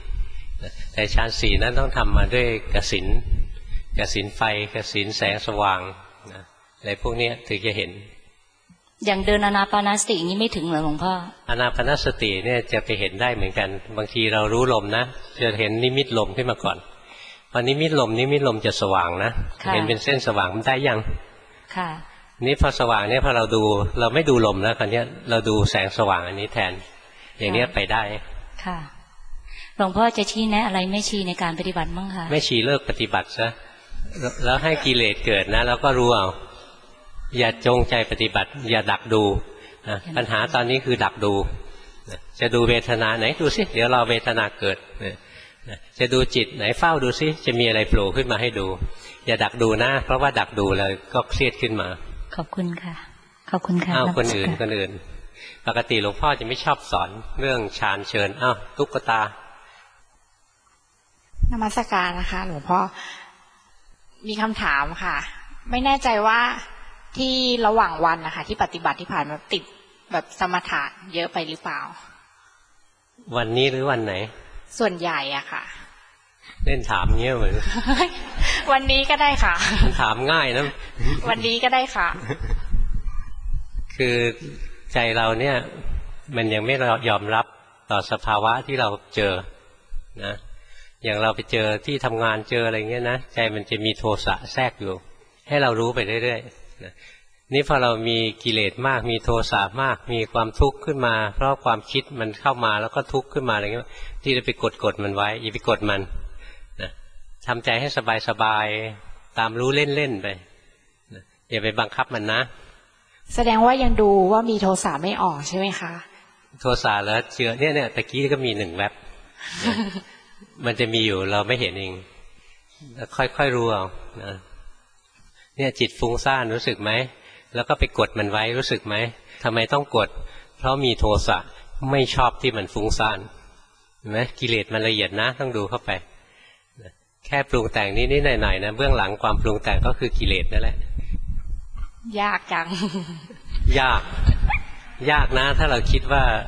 4แต่ฌาน4นั้นต้องทำมาด้วยกสิณไฟกสิณแสงสว่างอะไรพวกนี้ถึงจะเห็นอย่างเดินอานาปานสตินี้ไม่ถึงเหรอหลวงพ่ออานาปานสติเนี่ยจะไปเห็นได้เหมือนกันบางทีเรารู้ลมนะจะเห็นนิมิตลมขึ้นมาก่อนพอนิมิตลมจะสว่างนะเห็นเป็นเส้นสว่างมันได้ยังค่ะนี่พอสว่างเนี่ยพอเราไม่ดูลมแล้วคราวนี้เราดูแสงสว่างอันนี้แทนอย่างนี้ไปได้ค่ะหลวงพ่อจะชี้แนะอะไรไม่ชี้ในการปฏิบัติบ้างคะไม่ชี้เลิกปฏิบัติซะแล้วให้กิเลสเกิดนะแล้วก็รู้เอาอย่าจงใจปฏิบัติอย่าดักดูปัญหาตอนนี้คือดักดูจะดูเวทนาไหนดูสิเดี๋ยวเราเวทนาเกิดจะดูจิตไหนเฝ้าดูสิจะมีอะไรโผล่ขึ้นมาให้ดูอย่าดักดูนะเพราะว่าดักดูแล้วก็เครียดขึ้นมาขอบคุณค่ะขอบคุณค่ะคนอื่นปกติหลวงพ่อจะไม่ชอบสอนเรื่องฌานเชิญตุ๊กตานมัสการนะคะหลวงพ่อมีคำถามค่ะไม่แน่ใจว่าที่ระหว่างวันนะคะที่ปฏิบัติที่ผ่านมาติดแบบสมถะเยอะไปหรือเปล่าวันนี้หรือวันไหนส่วนใหญ่อะค่ะเล่นถามเงี้ยเหมือนวันนี้ก็ได้ค่ะถามง่ายนะวันนี้ก็ได้ค่ะคือใจเราเนี่ยมันยังไม่ยอมรับต่อสภาวะที่เราเจอนะอย่างเราไปเจอที่ทำงานเจออะไรเงี้ยนะใจมันจะมีโทสะแทรกอยู่ให้เรารู้ไปเรื่อยๆนี่พอเรามีกิเลสมากมีโทสะมากมีความทุกข์ขึ้นมาเพราะความคิดมันเข้ามาแล้วก็ทุกข์ขึ้นมาอะไรเงี้ยที่เราไปกดมันไว้อย่าไปกดมันนะทำใจให้สบายๆตามรู้เล่นๆไปนะอย่าไปบังคับมันนะแสดงว่ายังดูว่ามีโทสะไม่ออกใช่ไหมคะโทสะแล้วเชื่อเนี่ยตะกี้ก็มี1แวบมันจะมีอยู่เราไม่เห็นเองค่อยๆรู้เอานะเนี่ยจิตฟุ้งซ่านรู้สึกไหมแล้วก็ไปกดมันไว้รู้สึกไหมทำไมต้องกดเพราะมีโทสะไม่ชอบที่มันฟุ้งซ่านเห็นไหมกิเลสมันละเอียดนะต้องดูเข้าไปแค่ปรุงแต่งนิดๆหน่อยๆนะเบื้องหลังความปรุงแต่งก็คือกิเลสนั่นแหละยากจังยากนะถ้าเราคิดว่า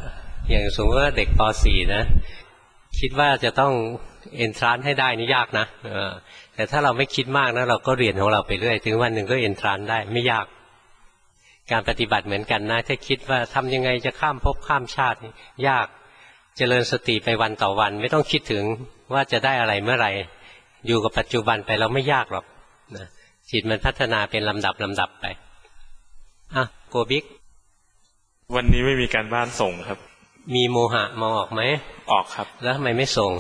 อย่างสมมติว่าเด็กป .4 นะคิดว่าจะต้องเอนทรานซ์ให้ได้นี่ยากนะแต่ถ้าเราไม่คิดมากนะเราก็เรียนของเราไปเรื่อยถึงวันหนึ่งก็เอนทรานซ์ได้ไม่ยากการปฏิบัติเหมือนกันนะถ้าคิดว่าทำยังไงจะข้ามภพข้ามชาติยากเจริญสติไปวันต่อวันไม่ต้องคิดถึงว่าจะได้อะไรเมื่อไหร่อยู่กับปัจจุบันไปแล้วไม่ยากหรอกนะจิตมันพัฒนาเป็นลำดับไปโกบิ๊กวันนี้ไม่มีการบ้านส่งครับมีโมหะมองออกไหมออกครับแล้วทำไมไม่ส่ง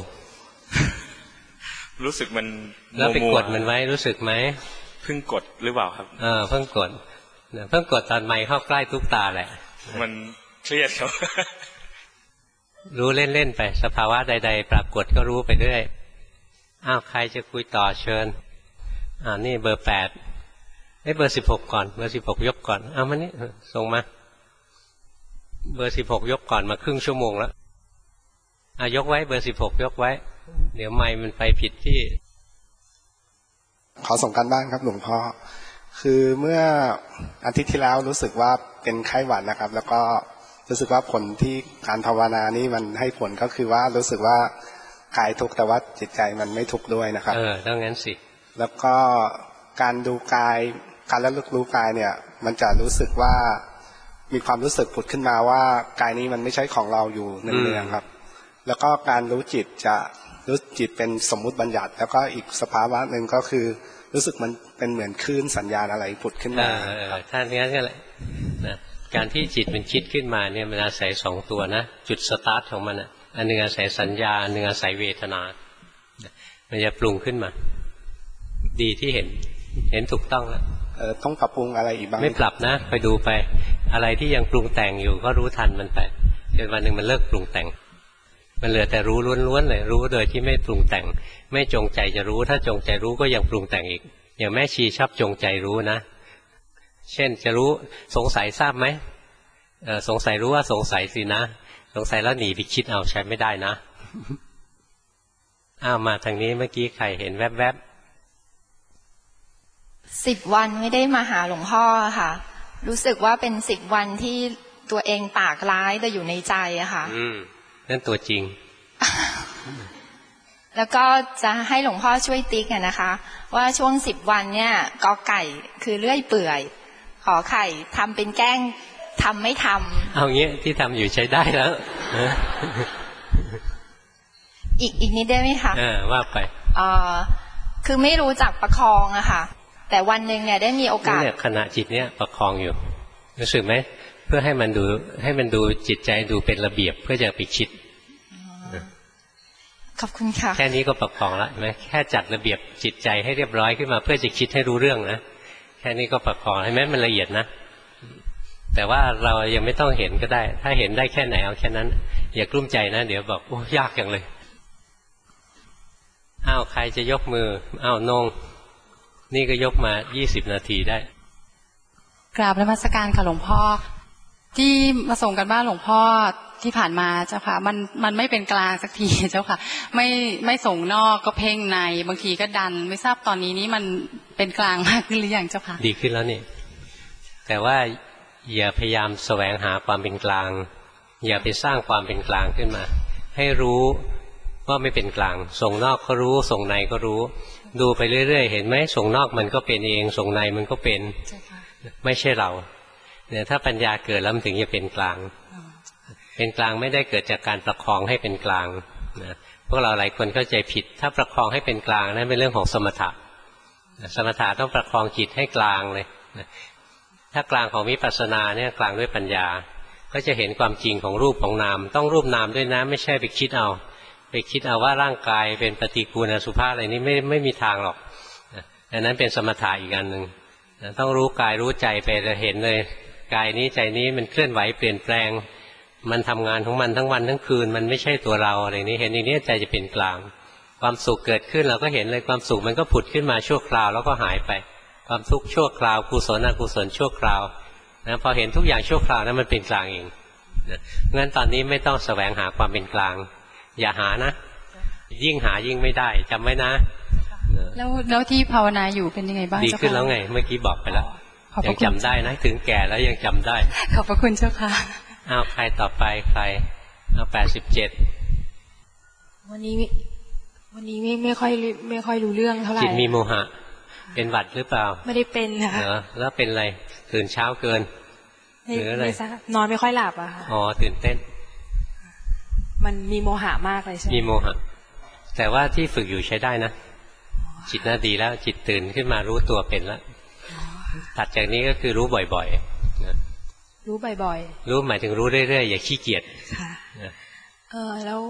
รู้สึกมันแล้วไปกดมันไว้รู้สึกไหมเพิ่งกดหรือเปล่าครับเพิ่งกดตอนไมค์เข้าใกล้ทุกตาแหละมันเครียดครับรู้เล่นๆไปสภาวะใดๆปรากฏก็รู้ไปเรื่อยใครจะคุยต่อเชิญนี่เบอร์8เบอร์16ก่อนเบอร์16ยกก่อนมานี่ส่งมาเบอร์16ยกก่อนมาครึ่งชั่วโมงแล้วยกไว้เบอร์16ยกไว้เดี๋ยวไมค์มันไปผิดที่ขอส่งกันบ้านครับหลวงพ่อคือเมื่ออาทิตย์ที่แล้วรู้สึกว่าเป็นไข้หวัดนะครับแล้วก็รู้สึกว่าผลที่การภาวนานี้มันให้ผลก็คือว่ารู้สึกว่ากายทุกข์แต่ว่าจิตใจมันไม่ทุกข์ด้วยนะครับต้องงั้นสิแล้วก็การดูกายการระลึกรู้กายเนี่ยมันจะรู้สึกว่ามีความรู้สึกผุดขึ้นมาว่ากายนี้มันไม่ใช่ของเราอยู่เนืองๆครับแล้วก็การรู้จิตจะรู้จิตเป็นสมมุติบัญญัติแล้วก็อีกสภาวะหนึ่งก็คือรู้สึกมันเป็นเหมือนคลื่นสัญญาณอะไรผุดขึ้นมาท่านงั้นก็เลยนะการที่จิตมันคิดขึ้นมาเนี่ยมันอาศัย2ตัวนะจุดสตาร์ทของมันอันหนึ่งอาศัยสัญญาอันหนึ่งอาศัยเวทนามันจะปรุงขึ้นมาดีที่เห็นถูกต้องแล้วต้องปรับปรุงอะไรอีกบ้างไม่ปรับนะไปดูไปอะไรที่ยังปรุงแต่งอยู่ก็รู้ทันมันไปจนวันหนึ่งมันเลิกปรุงแต่งมันเหลือแต่รู้ล้วนๆเลยรู้โดยที่ไม่ปรุงแต่งไม่จงใจจะรู้ถ้าจงใจรู้ก็ยังปรุงแต่งอีกอย่างแม่ชีชอบจงใจรู้นะเช่นจะรู้สงสัยทราบไหมสงสัยรู้ว่าสงสัยสินะสงสัยแล้วหนีไปคิดเอาใช้ไม่ได้นะมาทางนี้เมื่อกี้ใครเห็นแวบ 10 วันไม่ได้มาหาหลวงพ่อค่ะรู้สึกว่าเป็น10 วันที่ตัวเองปากร้ายแต่อยู่ในใจอะค่ะนั่นตัวจริงแล้วก็จะให้หลวงพ่อช่วยติ๊กนะคะว่าช่วง10 วันเนี่ยกอไก่คือเลื่อยเปื่อยขอไข่ทำเป็นแกล้งทำไม่ทำเอางี้ที่ทำอยู่ใช้ได้แล้วอีกนิดได้ไหมคะว่าไปคือไม่รู้จักประคองอะค่ะแต่วันหนึ่งเนี่ยได้มีโอกาสเนี่ยขณะจิตเนี่ยประคองอยู่รู้สึกไหมเพื่อให้มันดูจิตใจดูเป็นระเบียบเพื่อจะไปคิดขอบคุณค่ะแค่นี้ก็ประคองแล้วไหมแค่จัดระเบียบจิตใจให้เรียบร้อยขึ้นมาเพื่อจะคิดให้รู้เรื่องนะแค่นี้ก็ประคองให้แม้มันละเอียดนะแต่ว่าเรายังไม่ต้องเห็นก็ได้ถ้าเห็นได้แค่ไหนเอาแค่นั้นอย่ากลุ้มใจนะเดี๋ยวบอกโอ้ยากอย่างเลยใครจะยกมือนงนี่ก็ยกมา20 นาทีได้กราบนมัสการค่ะหลวงพ่อที่มาส่งกันบ้านหลวงพ่อที่ผ่านมาเจ้าค่ะมันไม่เป็นกลางสักทีเจ้าค่ะไม่ส่งนอกก็เพ่งในบางทีก็ดันไม่ทราบตอนนี้มันเป็นกลางมากขึ้นหรือยังเจ้าค่ะดีขึ้นแล้วนี่แต่ว่าอย่าพยายามแสวงหาความเป็นกลางอย่าไปสร้างความเป็นกลางขึ้นมาให้รู้ว่าไม่เป็นกลางส่งนอกก็รู้ส่งในก็รู้ดูไปเรื่อยๆเห็นไหมส่งนอกมันก็เป็นเองส่งในมันก็เป็นไม่ใช่เราเนี่ยถ้าปัญญาเกิดแล้วมันถึงจะเป็นกลางเป็นกลางไม่ได้เกิดจากการประคองให้เป็นกลางนะพวกเราหลายคนเข้าใจผิดถ้าประคองให้เป็นกลางนั่นเป็นเรื่องของสมถะสมถะต้องประคองจิตให้กลางเลยถ้ากลางของวิปัสสนาเนี่ยกลางด้วยปัญญาก็จะเห็นความจริงของรูปของนามต้องรูปนามด้วยนะไม่ใช่ไปคิดเอาว่าร่างกายเป็นปฏิกูลอสุภะอะไรนี้ไม่มีทางหรอกอันนั้นเป็นสมถะอีกอันหนึ่งต้องรู้กายรู้ใจไปจะเห็นเลยกายนี้ใจนี้มันเคลื่อนไหวเปลี่ยนแปลงมันทำงานของมันทั้งวันทั้งคืนมันไม่ใช่ตัวเราอะไรนี้เห็นอย่างนี้ใจจะเป็นกลางความสุขเกิดขึ้นเราก็เห็นเลยความสุขมันก็ผุดขึ้นมาชั่วคราวแล้วก็หายไปความทุกข์ชั่วคราวกุศลอกุศลชั่วคราวนะพอเห็นทุกอย่างชั่วคราวนั้นมันเป็นกลางเองนะงั้นตอนนี้ไม่ต้องแสวงหาความเป็นกลางอย่าหานะยิ่งหายิ่งไม่ได้จำไว้นะแล้วที่ภาวนาอยู่เป็นยังไงบ้างดีขึ้นแล้วไงเมื่อกี้บอกไปแล้วยังจำได้นะถึงแก่แล้วยังจำได้ขอบพระคุณเจ้าค่ะใครต่อไปใคร 87 วันนี้ไม่ค่อยรู้เรื่องเท่าไหร่จิตมีโมหะเป็นหวัดหรือเปล่าไม่ได้เป็นค่ะแล้วเป็นอะไรตื่นเช้าเกินหรืออะไรนอนไม่ค่อยหลับอะค่ะอ๋อตื่นเต้นมันมีโมหะมากเลยใช่ไหมมีโมหะแต่ว่าที่ฝึกอยู่ใช้ได้นะจิตน่าดีแล้วจิตตื่นขึ้นมารู้ตัวเป็นแล้วถัดจากนี้ก็คือรู้บ่อยๆนะรู้บ่อยๆรู้หมายถึงรู้เรื่อยๆอย่าขี้เกียจค่ะแล้ว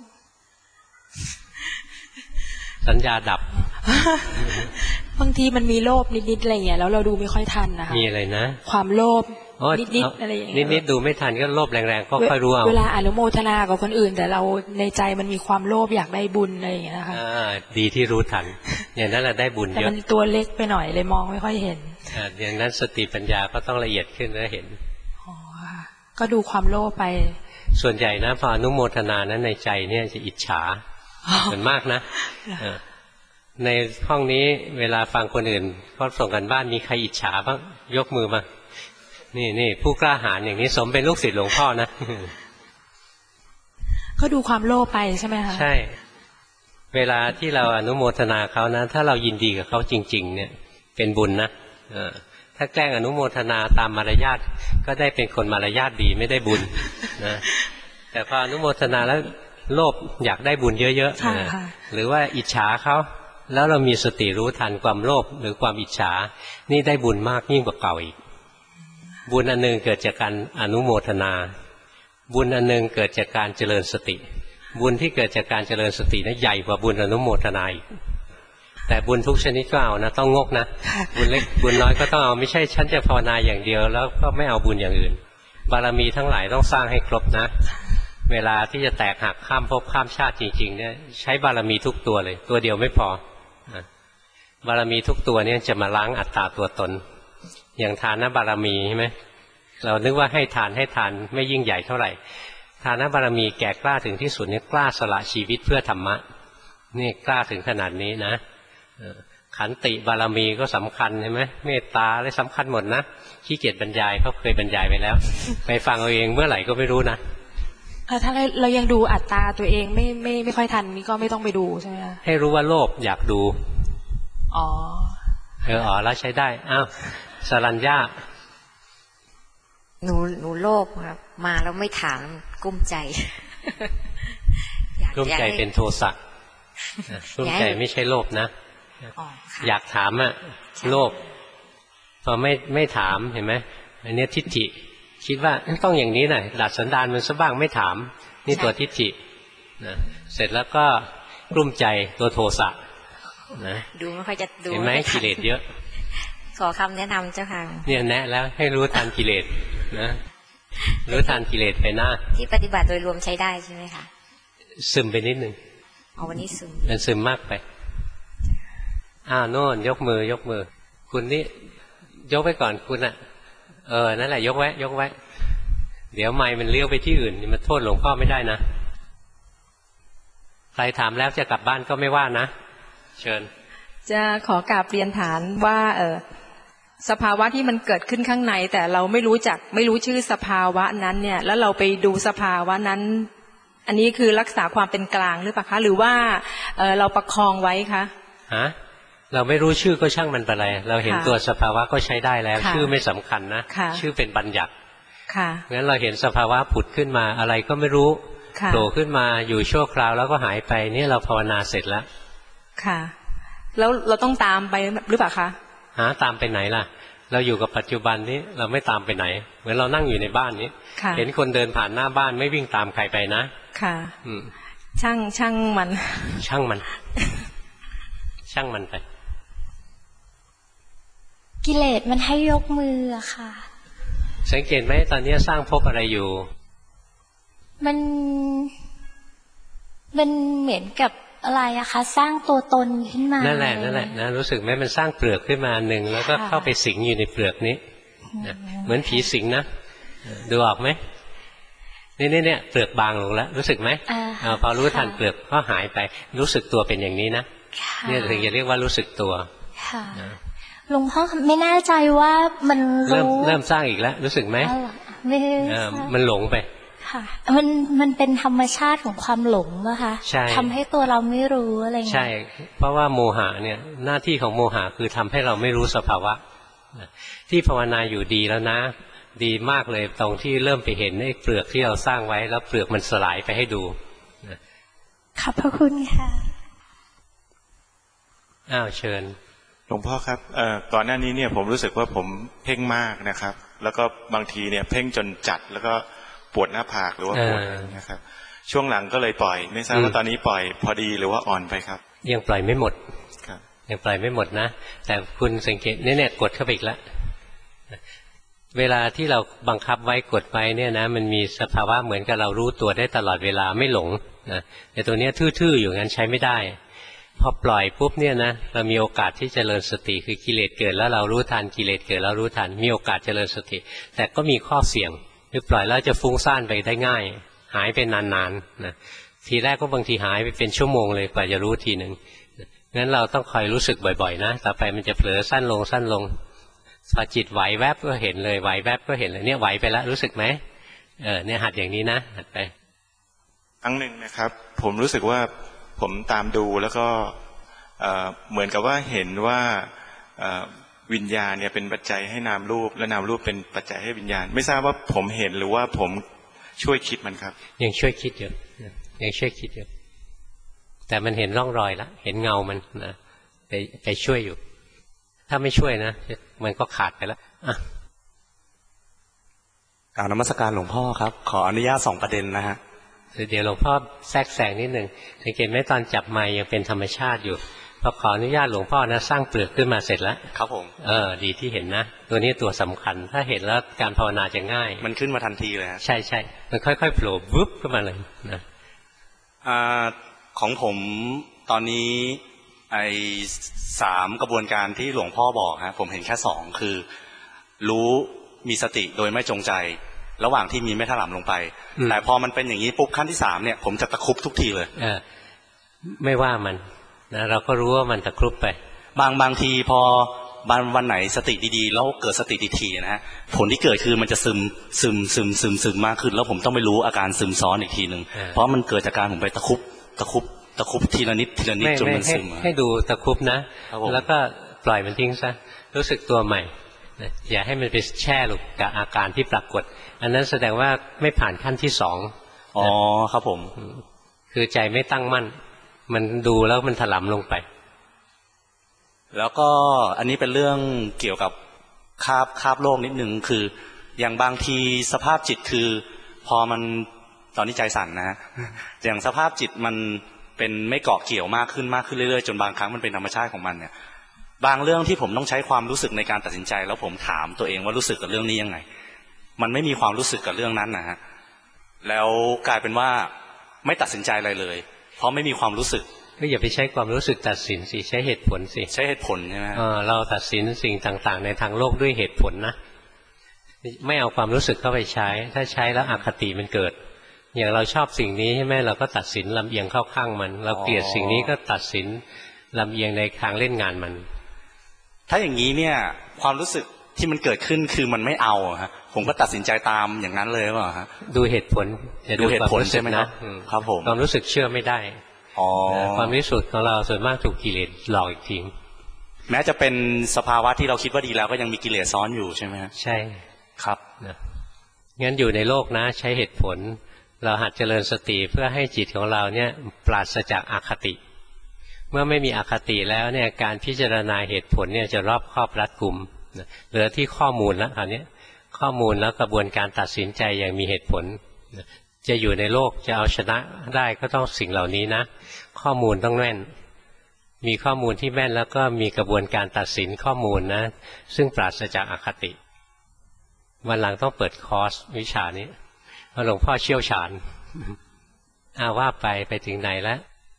สัญญาดับบางทีมันมีโลภนิดๆอะไรอย่างเงี้ยแล้วเราดูไม่ค่อยทันนะคะมีอะไรนะความโลภนิดๆอะไรอย่างเงี้ยนิดๆดูไม่ทันก็โลภแรงๆก็ค่อยรู้เอาเวลาอนุโมทนากับคนอื่นแต่เราในใจมันมีความโลภอยากได้บุญอะไรอย่างเงี้ยนะคะดีที่รู้ทันอย่างนั้นแหละได้บุญเยอะแต่มันตัวเล็กไปหน่อยเลยมองไม่ค่อยเห็นอย่างนั้นสติปัญญาก็ต้องละเอียดขึ้นแล้วเห็นก็ดูความโลภไปส่วนใหญ่นะพออนุโมทนานั้นในใจเนี่ยจะอิจฉาส่วนมากนะในห้องนี้เวลาฟังคนอื่นเขาส่งกันบ้านมีใครอิจฉาบ้างยกมือมานี่ผู้กล้าหาญอย่างนี้สมเป็นลูกศิษย์หลวงพ่อนะก็ดูความโลภไปใช่ไหมคะใช่เวลาที่เราอนุโมทนาเขานะถ้าเรายินดีกับเขาจริงๆเนี่ยเป็นบุญนะถ้าแกล้งอนุโมทนาตามมารยาทก็ได้เป็นคนมารยาทดีไม่ได้บุญนะแต่พออนุโมทนาแล้วโลภอยากได้บุญเยอะๆหรือว่าอิจฉาเขาแล้วเรามีสติรู้ทันความโลภหรือความอิจฉานี่ได้บุญมากยิ่งกว่าเก่าอีกบุญอันหนึ่งเกิดจากการอนุโมทนาบุญอันหนึ่งเกิดจากการเจริญสติบุญที่เกิดจากการเจริญสตินั้นใหญ่กว่าบุญอนุโมทนาอีกแต่บุญทุกชนิดก็เอานะต้องงกนะบุญเล็กบุญน้อยก็ต้องเอาไม่ใช่ฉันจะภาวนาอย่างเดียวแล้วก็ไม่เอาบุญอย่างอื่นบารมีทั้งหลายต้องสร้างให้ครบนะเวลาที่จะแตกหักข้ามภพข้ามชาติจริงๆเนี่ยใช้บารมีทุกตัวเลยตัวเดียวไม่พอบารมีทุกตัวเนี่ยจะมาล้างอัตตาตัวตนอย่างทานบารมีใช่ไหมเรานึกว่าให้ทานไม่ยิ่งใหญ่เท่าไหร่ทานบารมีแก่กล้าถึงที่สุดเนี่ยกล้าสละชีวิตเพื่อธรรมะนี่กล้าถึงขนาดนี้นะขันติบารมีก็สำคัญใช่ไหมเมตตาอะไรสำคัญหมดนะขี้เกียจบรรยายเขาเคยบรรยายไปแล้ว ไปฟังเอาเองเมื่อไหร่ก็ไม่รู้นะถ้าเรายังดูอัตตาตัวเองไม่ค่อยทันนี่ก็ไม่ต้องไปดูใช่ไหมให้รู้ว่าโลภอยากดูอ๋อแล้วใช้ได้อ้าวสรัญญาหนูโลภครับมาแล้วไม่ถามกุ้มใจกุ้มใจเป็นโทสะกุ้มใจไม่ใช่โลภนะอยากถามโลภพอไม่ถามเห็นไหมอันนี้ทิฏฐิคิดว่าต้องอย่างนี้หน่อยดัดสันดานมันซะบ้างไม่ถามนี่ตัวทิฏฐินะเสร็จแล้วก็กลุ้มใจตัวโทสะนะดูไม่ค่อยจะดูเห็นไหมกิเลสเยอะขอคำแนะนำเจ้าค่ะเนี่ยแนะแล้วให้รู้ทันกิเลสนะรู้ทันกิเลสไปหน้าที่ปฏิบัติโดยรวมใช้ได้ใช่ไหมคะซึมไปนิดนึงวันนี้ซึมมันซึมมากไปโน่นยกมือยกมือคุณนี่ยกไว้ก่อนคุณนั่นแหละยกไว้เดี๋ยวไมค์มันเลี้ยวไปที่อื่นมันโทษหลวงพ่อไม่ได้นะใครถามแล้วจะกลับบ้านก็ไม่ว่านะเชิญจะขอกราบเรียนฐานว่าสภาวะที่มันเกิดขึ้นข้างในแต่เราไม่รู้ชื่อสภาวะนั้นเนี่ยแล้วเราไปดูสภาวะนั้นอันนี้คือรักษาความเป็นกลางหรือเปล่าคะหรือว่าเราประคองไว้คะเราไม่รู้ชื่อก็ช่างมันไปเลยเราเห็นตัวสภาวะก็ใช้ได้แล้วชื่อไม่สำคัญนะชื่อเป็นบัญญัติงั้นเราเห็นสภาวะผุดขึ้นมาอะไรก็ไม่รู้โผล่ขึ้นมาอยู่ชั่วคราวแล้วก็หายไปนี่เราภาวนาเสร็จแล้วค่ะแล้วเราต้องตามไปหรือเปล่าคะตามไปไหนล่ะเราอยู่กับปัจจุบันนี้เราไม่ตามไปไหนเหมือนเรานั่งอยู่ในบ้านนี้เห็นคนเดินผ่านหน้าบ้านไม่วิ่งตามใครไปนะค่ะช่างมันช่างมันไปกิเลสมันให้ยกมืออะค่ะสังเกตไหมตอนนี้สร้างภพอะไรอยู่มันเหมือนกับอะไรอะคะสร้างตัวตนขึ้นมานั่นแหละนะรู้สึกไหมมันสร้างเปลือกขึ้นมาหนึ่งแล้วก็เข้าไปสิงอยู่ในเปลือกนี้เหมือนผีสิงนะดูออกไหมเนี่ยเปลือกบางลงแล้วรู้สึกไหมพอรู้ทันเปลือกก็หายไปรู้สึกตัวเป็นอย่างนี้นะเนี่ยถึงจะเรียกว่ารู้สึกตัวหลวงพ่อไม่แน่ใจว่ามันเริ่มสร้างอีกแล้วรู้สึกไหมมันหลงไปค่ะมันเป็นธรรมชาติของความหลงอะค่ะทำให้ตัวเราไม่รู้อะไรเงี้ยใช่เพราะว่าโมหะเนี่ยหน้าที่ของโมหะคือทำให้เราไม่รู้สภาวะที่ภาวนาอยู่ดีแล้วนะดีมากเลยตรงที่เริ่มไปเห็นไอ้เปลือกที่เราสร้างไว้แล้วเปลือกมันสลายไปให้ดูขอบพระคุณค่ะอ้าวเชิญหลวงพ่อครับก่อนหน้านี้เนี่ยผมรู้สึกว่าผมเพ่งมากนะครับแล้วก็บางทีเนี่ยเพ่งจนจัดแล้วก็ปวดหน้าผากหรือว่าปวดนะครับช่วงหลังก็เลยปล่อยไม่ทราบว่าตอนนี้ปล่อยพอดีหรือว่าอ่อนไปครับยังปล่อยไม่หมดครับยังปล่อยไม่หมดนะแต่คุณสังเกตเนี่ยกดเข้าไปอีกแล้วเวลาที่เราบังคับไว้กดไว้เนี่ยนะมันมีสภาวะเหมือนกับเรารู้ตัวได้ตลอดเวลาไม่หลงนะแต่ตัวนี้ทื่อๆอยู่งั้นใช้ไม่ได้พอปล่อยปุ๊บเนี่ยนะเรามีโอกาสที่จะเจริญสติคือกิเลสเกิดแล้วเรารู้ทันกิเลสเกิดแล้วรู้ทันมีโอกาสเจริญสติแต่ก็มีข้อเสี่ยงคือปล่อยแล้วจะฟุ้งซ่านไปได้ง่ายหายไปนานๆนะทีแรกก็บางทีหายไปเป็นชั่วโมงเลยกว่าจะรู้ทีหนึ่งงั้นเราต้องคอยรู้สึกบ่อยๆนะต่อไปมันจะเผลอสั้นลงสั้นลงพอจิตไหวแวบก็เห็นเลยไหวแวบก็เห็นเลยเนี่ยไหวไปแล้วรู้สึกไหมเนี่ยหัดอย่างนี้นะหัดไปครั้งหนึ่งนะครับผมรู้สึกว่าผมตามดูแล้วก็เหมือนกับว่าเห็นว่าวิญญาณเนี่ยเป็นปัจจัยให้นามรูปและนามรูปเป็นปัจจัยให้วิญญาณไม่ทราบว่าผมเห็นหรือว่าผมช่วยคิดมันครับยังช่วยคิดอยู่ยังช่วยคิดอยู่แต่มันเห็นร่องรอยแล้วเห็นเงามันนะไปช่วยอยู่ถ้าไม่ช่วยนะมันก็ขาดไปแล้วกราบนมัสการหลวงพ่อครับขออนุญาต2 ประเด็นนะฮะเดี๋ยวหลวงพ่อแทรกแซงนิดหนึ่งสังเกตไหมตอนจับไมค์ยังเป็นธรรมชาติอยู่พอขออนุญาตหลวงพ่อนะสร้างเปลือกขึ้นมาเสร็จแล้วครับผมดีที่เห็นนะตัวนี้ตัวสำคัญถ้าเห็นแล้วการภาวนาจะง่ายมันขึ้นมาทันทีเลยฮะใช่มันค่อยๆโผล่วึบขึ้นมาเลยนะของผมตอนนี้3 กระบวนการที่หลวงพ่อบอกฮะผมเห็นแค่2คือรู้มีสติโดยไม่จงใจระหว่างที่มีไม่ถลำลงไปแต่พอมันเป็นอย่างนี้ปุ๊บขั้นที่3เนี่ยผมจะตะครุบทุกทีเลยไม่ว่ามันนะเราก็รู้ว่ามันตะครุบไปบางทีพอวันไหนสติดีๆแล้วเกิดสติทีๆนะฮะผลที่เกิดคือมันจะซึมมากขึ้นแล้วผมต้องไปรู้อาการซึมซ้อนอีกทีนึงเพราะมันเกิดจากการผมไปตะครุบทีละนิดจนมันซึมให้ดูตะครุบนะแล้วก็ปล่อยมันทิ้งซะรู้สึกตัวใหม่อย่าให้มันไปแช่ลงกับอาการที่ปรากฏอันนั้นแสดงว่าไม่ผ่านขั้นที่2 อ๋อครับผมคือใจไม่ตั้งมั่นมันดูแล้วมันถลำลงไปแล้วก็อันนี้เป็นเรื่องเกี่ยวกับคาบโลกนิดนึงคืออย่างบางทีสภาพจิตคือพอมันตอนนี้ใจสั่นนะอย่างสภาพจิตมันเป็นไม่เกาะเกี่ยวมากขึ้นเรื่อยๆจนบางครั้งมันเป็นธรรมชาติของมันเนี่ยบางเรื่องที่ผมต้องใช้ความรู้สึกในการตัดสินใจแล้วผมถามตัวเองว่ารู้สึกกับเรื่องนี้ยังไงมันไม่มีความรู้สึกกับเรื่องนั้นนะฮะแล้วกลายเป็นว่าไม่ตัดสินใจอะไรเลยเพราะไม่มีความรู้สึกก็อย่าไปใช้ความรู้สึกตัดสินสิใช้เหตุผลสิใช้เหตุผลใช่ไหมเราตัดสินสิ่งต่างๆในทางโลกด้วยเหตุผลนะไม่เอาความรู้สึกเข้าไปใช้ถ้าใช้แล้วอคติมันเกิดอย่างเราชอบสิ่งนี้ใช่ไหมเราก็ตัดสินลำเอียงเข้าข้างมันเราเกลียดสิ่งนี้ก็ตัดสินลำเอียงในทางเล่นงานมันถ้าอย่างนี้เนี่ยความรู้สึกที่มันเกิดขึ้นคือมันไม่เอาฮะผมก็ตัดสินใจตามอย่างนั้นเลยว่าฮะดูเหตุผลอย่าดูเหตุผลใช่ไหมครับผมความรู้สึกเชื่อไม่ได้ความรู้สึกของเราส่วนมากถูกกิเลสหลอกอีกทีแม้จะเป็นสภาวะที่เราคิดว่าดีแล้วก็ยังมีกิเลสซ้อนอยู่ใช่ไหมใช่ครับงั้นอยู่ในโลกนะใช้เหตุผลเราหัดเจริญสติเพื่อให้จิตของเราเนี่ยปราศจากอคติเมื่อไม่มีอคติแล้วเนี่ยการพิจารณาเหตุผลเนี่ยจะรอบครอบรัดกุมเหลือที่ข้อมูลแล้วคราวนี้ข้อมูลแล้วกระบวนการตัดสินใจอย่างมีเหตุผลจะอยู่ในโลกจะเอาชนะได้ก็ต้องสิ่งเหล่านี้นะข้อมูลต้องแม่นมีข้อมูลที่แม่นแล้วก็มีกระบวนการตัดสินข้อมูลนะซึ่งปราศจากอคติวันหลังต้องเปิดคอร์สวิชานี้เพราะหลวงพ่อเชี่ยวชาญว่าไปถึงไหนแล้ว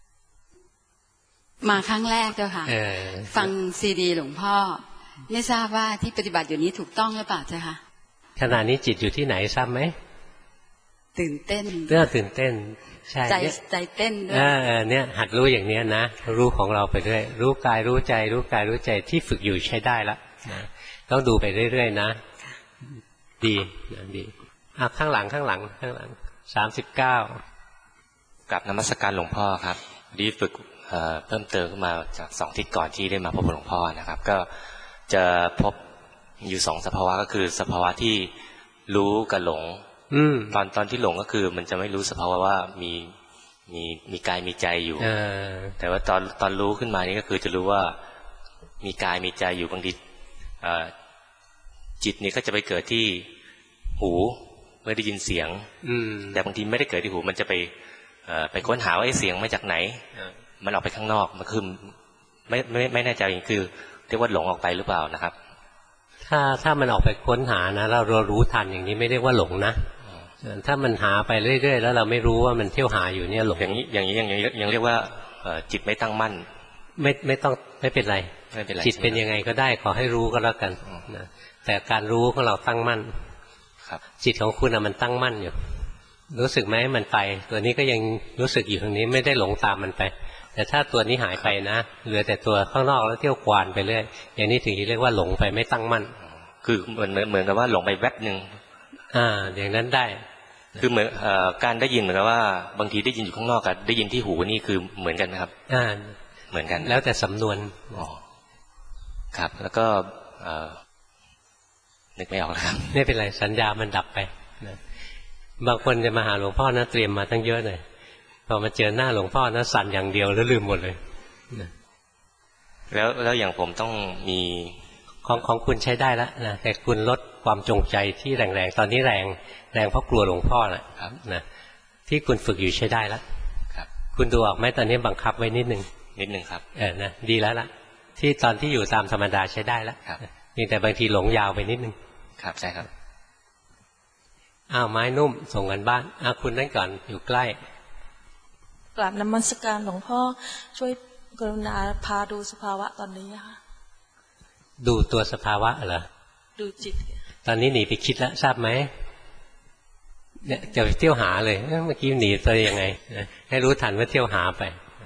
มาครั้งแรกเจ้าค่ะฟังซีดีหลวงพ่อไม่ทราบว่าที่ปฏิบัติอยู่นี้ถูกต้องหรือเปล่าเจ้าค่ะขณะนี้จิตอยู่ที่ไหนทราบไหมตื่นเต้นตื่นเต้นใช่ใจเต้นด้วยเนี่ยหัดรู้อย่างนี้นะรู้ของเราไปด้วยรู้กายรู้ใจรู้กายรู้ใจที่ฝึกอยู่ใช้ได้แล้วต้องดูไปเรื่อยๆนะดีข้างหลัง 39 กับนมัสการหลวงพ่อครับดีฝึกเพิ่มเติมขึ้นมาจาก2 อาทิตย์ก่อนที่ได้มาพบหลวงพ่อนะครับก็จะพบอยู่2 สภาวะก็คือสภาวะที่รู้กับหลงตอนที่หลงก็คือมันจะไม่รู้สภาวะว่ามีกายมีใจอยู่แต่ว่าตอนรู้ขึ้นมานี่ก็คือจะรู้ว่ามีกายมีใจอยู่บางทีจิตนี่ก็จะไปเกิดที่หูเมื่อได้ยินเสียงแต่บางทีไม่ได้เกิดที่หูมันจะไปค้นหาว่าเสียงมาจากไหนมันออกไปข้างนอกมันคือไม่แน่ใจคือเรียกว่าหลงออกไปหรือเปล่านะครับถ้ามันออกไปค้นหานะเรารู้ทันอย่างนี้ไม่เรียกว่าหลงนะถ้ามันหาไปเรื่อยๆแล้วเราไม่รู้ว่ามันเที่ยวหาอยู่เนี่ยหลงอย่างนี้ยังเรียกว่าจิตไม่ตั้งมั่นไม่ต้องไม่เป็นไรจิตเป็นยังไงก็ได้ขอให้รู้ก็แล้วกันนะแต่การรู้ของเราตั้งมั่นจิตของคุณมันตั้งมั่นอยู่รู้สึกไหมมันไปตัวนี้ก็ยังรู้สึกอยู่ตรงนี้ไม่ได้หลงตามมันไปแต่ถ้าตัวนี้หายไปนะเหลือแต่ตัวข้างนอกแล้วเที่ยวกวานไปเรื่อยอย่างนี้ถึงจะเรียกว่าหลงไปไม่ตั้งมั่นคือเหมือนกับว่าหลงไปแวบนึงอย่างนั้นได้คือเหมือนการได้ยินเหมือนกับว่าบางทีได้ยินอยู่ข้างนอกกับได้ยินที่หูนี่คือเหมือนกันไหมครับเหมือนกันแล้วแต่สำนวนครับแล้วก็นึกไม่ออกแล้วครับไม่เป็นไรสัญญามันดับไปนะบางคนจะมาหาหลวงพ่อนะเตรียมมาตั้งเยอะเลยพอมาเจอหน้าหลวงพ่อนะสั่นอย่างเดียวแล้วลืมหมดเลยนะแล้วอย่างผมต้องมีของคุณใช้ได้แล้วนะแต่คุณลดความจงใจที่แรงๆตอนนี้แรงเพราะกลัวหลวงพ่อนะครับนะที่คุณฝึกอยู่ใช้ได้แล้วครับคุณดูออกไหมตอนนี้บังคับไว้นิดนึงครับนะดีแล้วล่ะที่ตอนที่อยู่ตามธรรมดาใช้ได้แล้วเพียงแต่บางทีหลงยาวไปนิดนึงครับใช่ครับไม้นุ่มส่งกันบ้านคุณนั่นก่อนอยู่ใกล้กราบนมัสการหลวงพ่อช่วยกรุณาพาดูสภาวะตอนนี้ค่ะดูตัวสภาวะเหรอดูจิตตอนนี้หนีไปคิดแล้วทราบไหมเนี่ยจะไปเที่ยวหาเลยเมื่อกี้หนีตัวยังไงให้รู้ทันว่าเที่ยวหาไป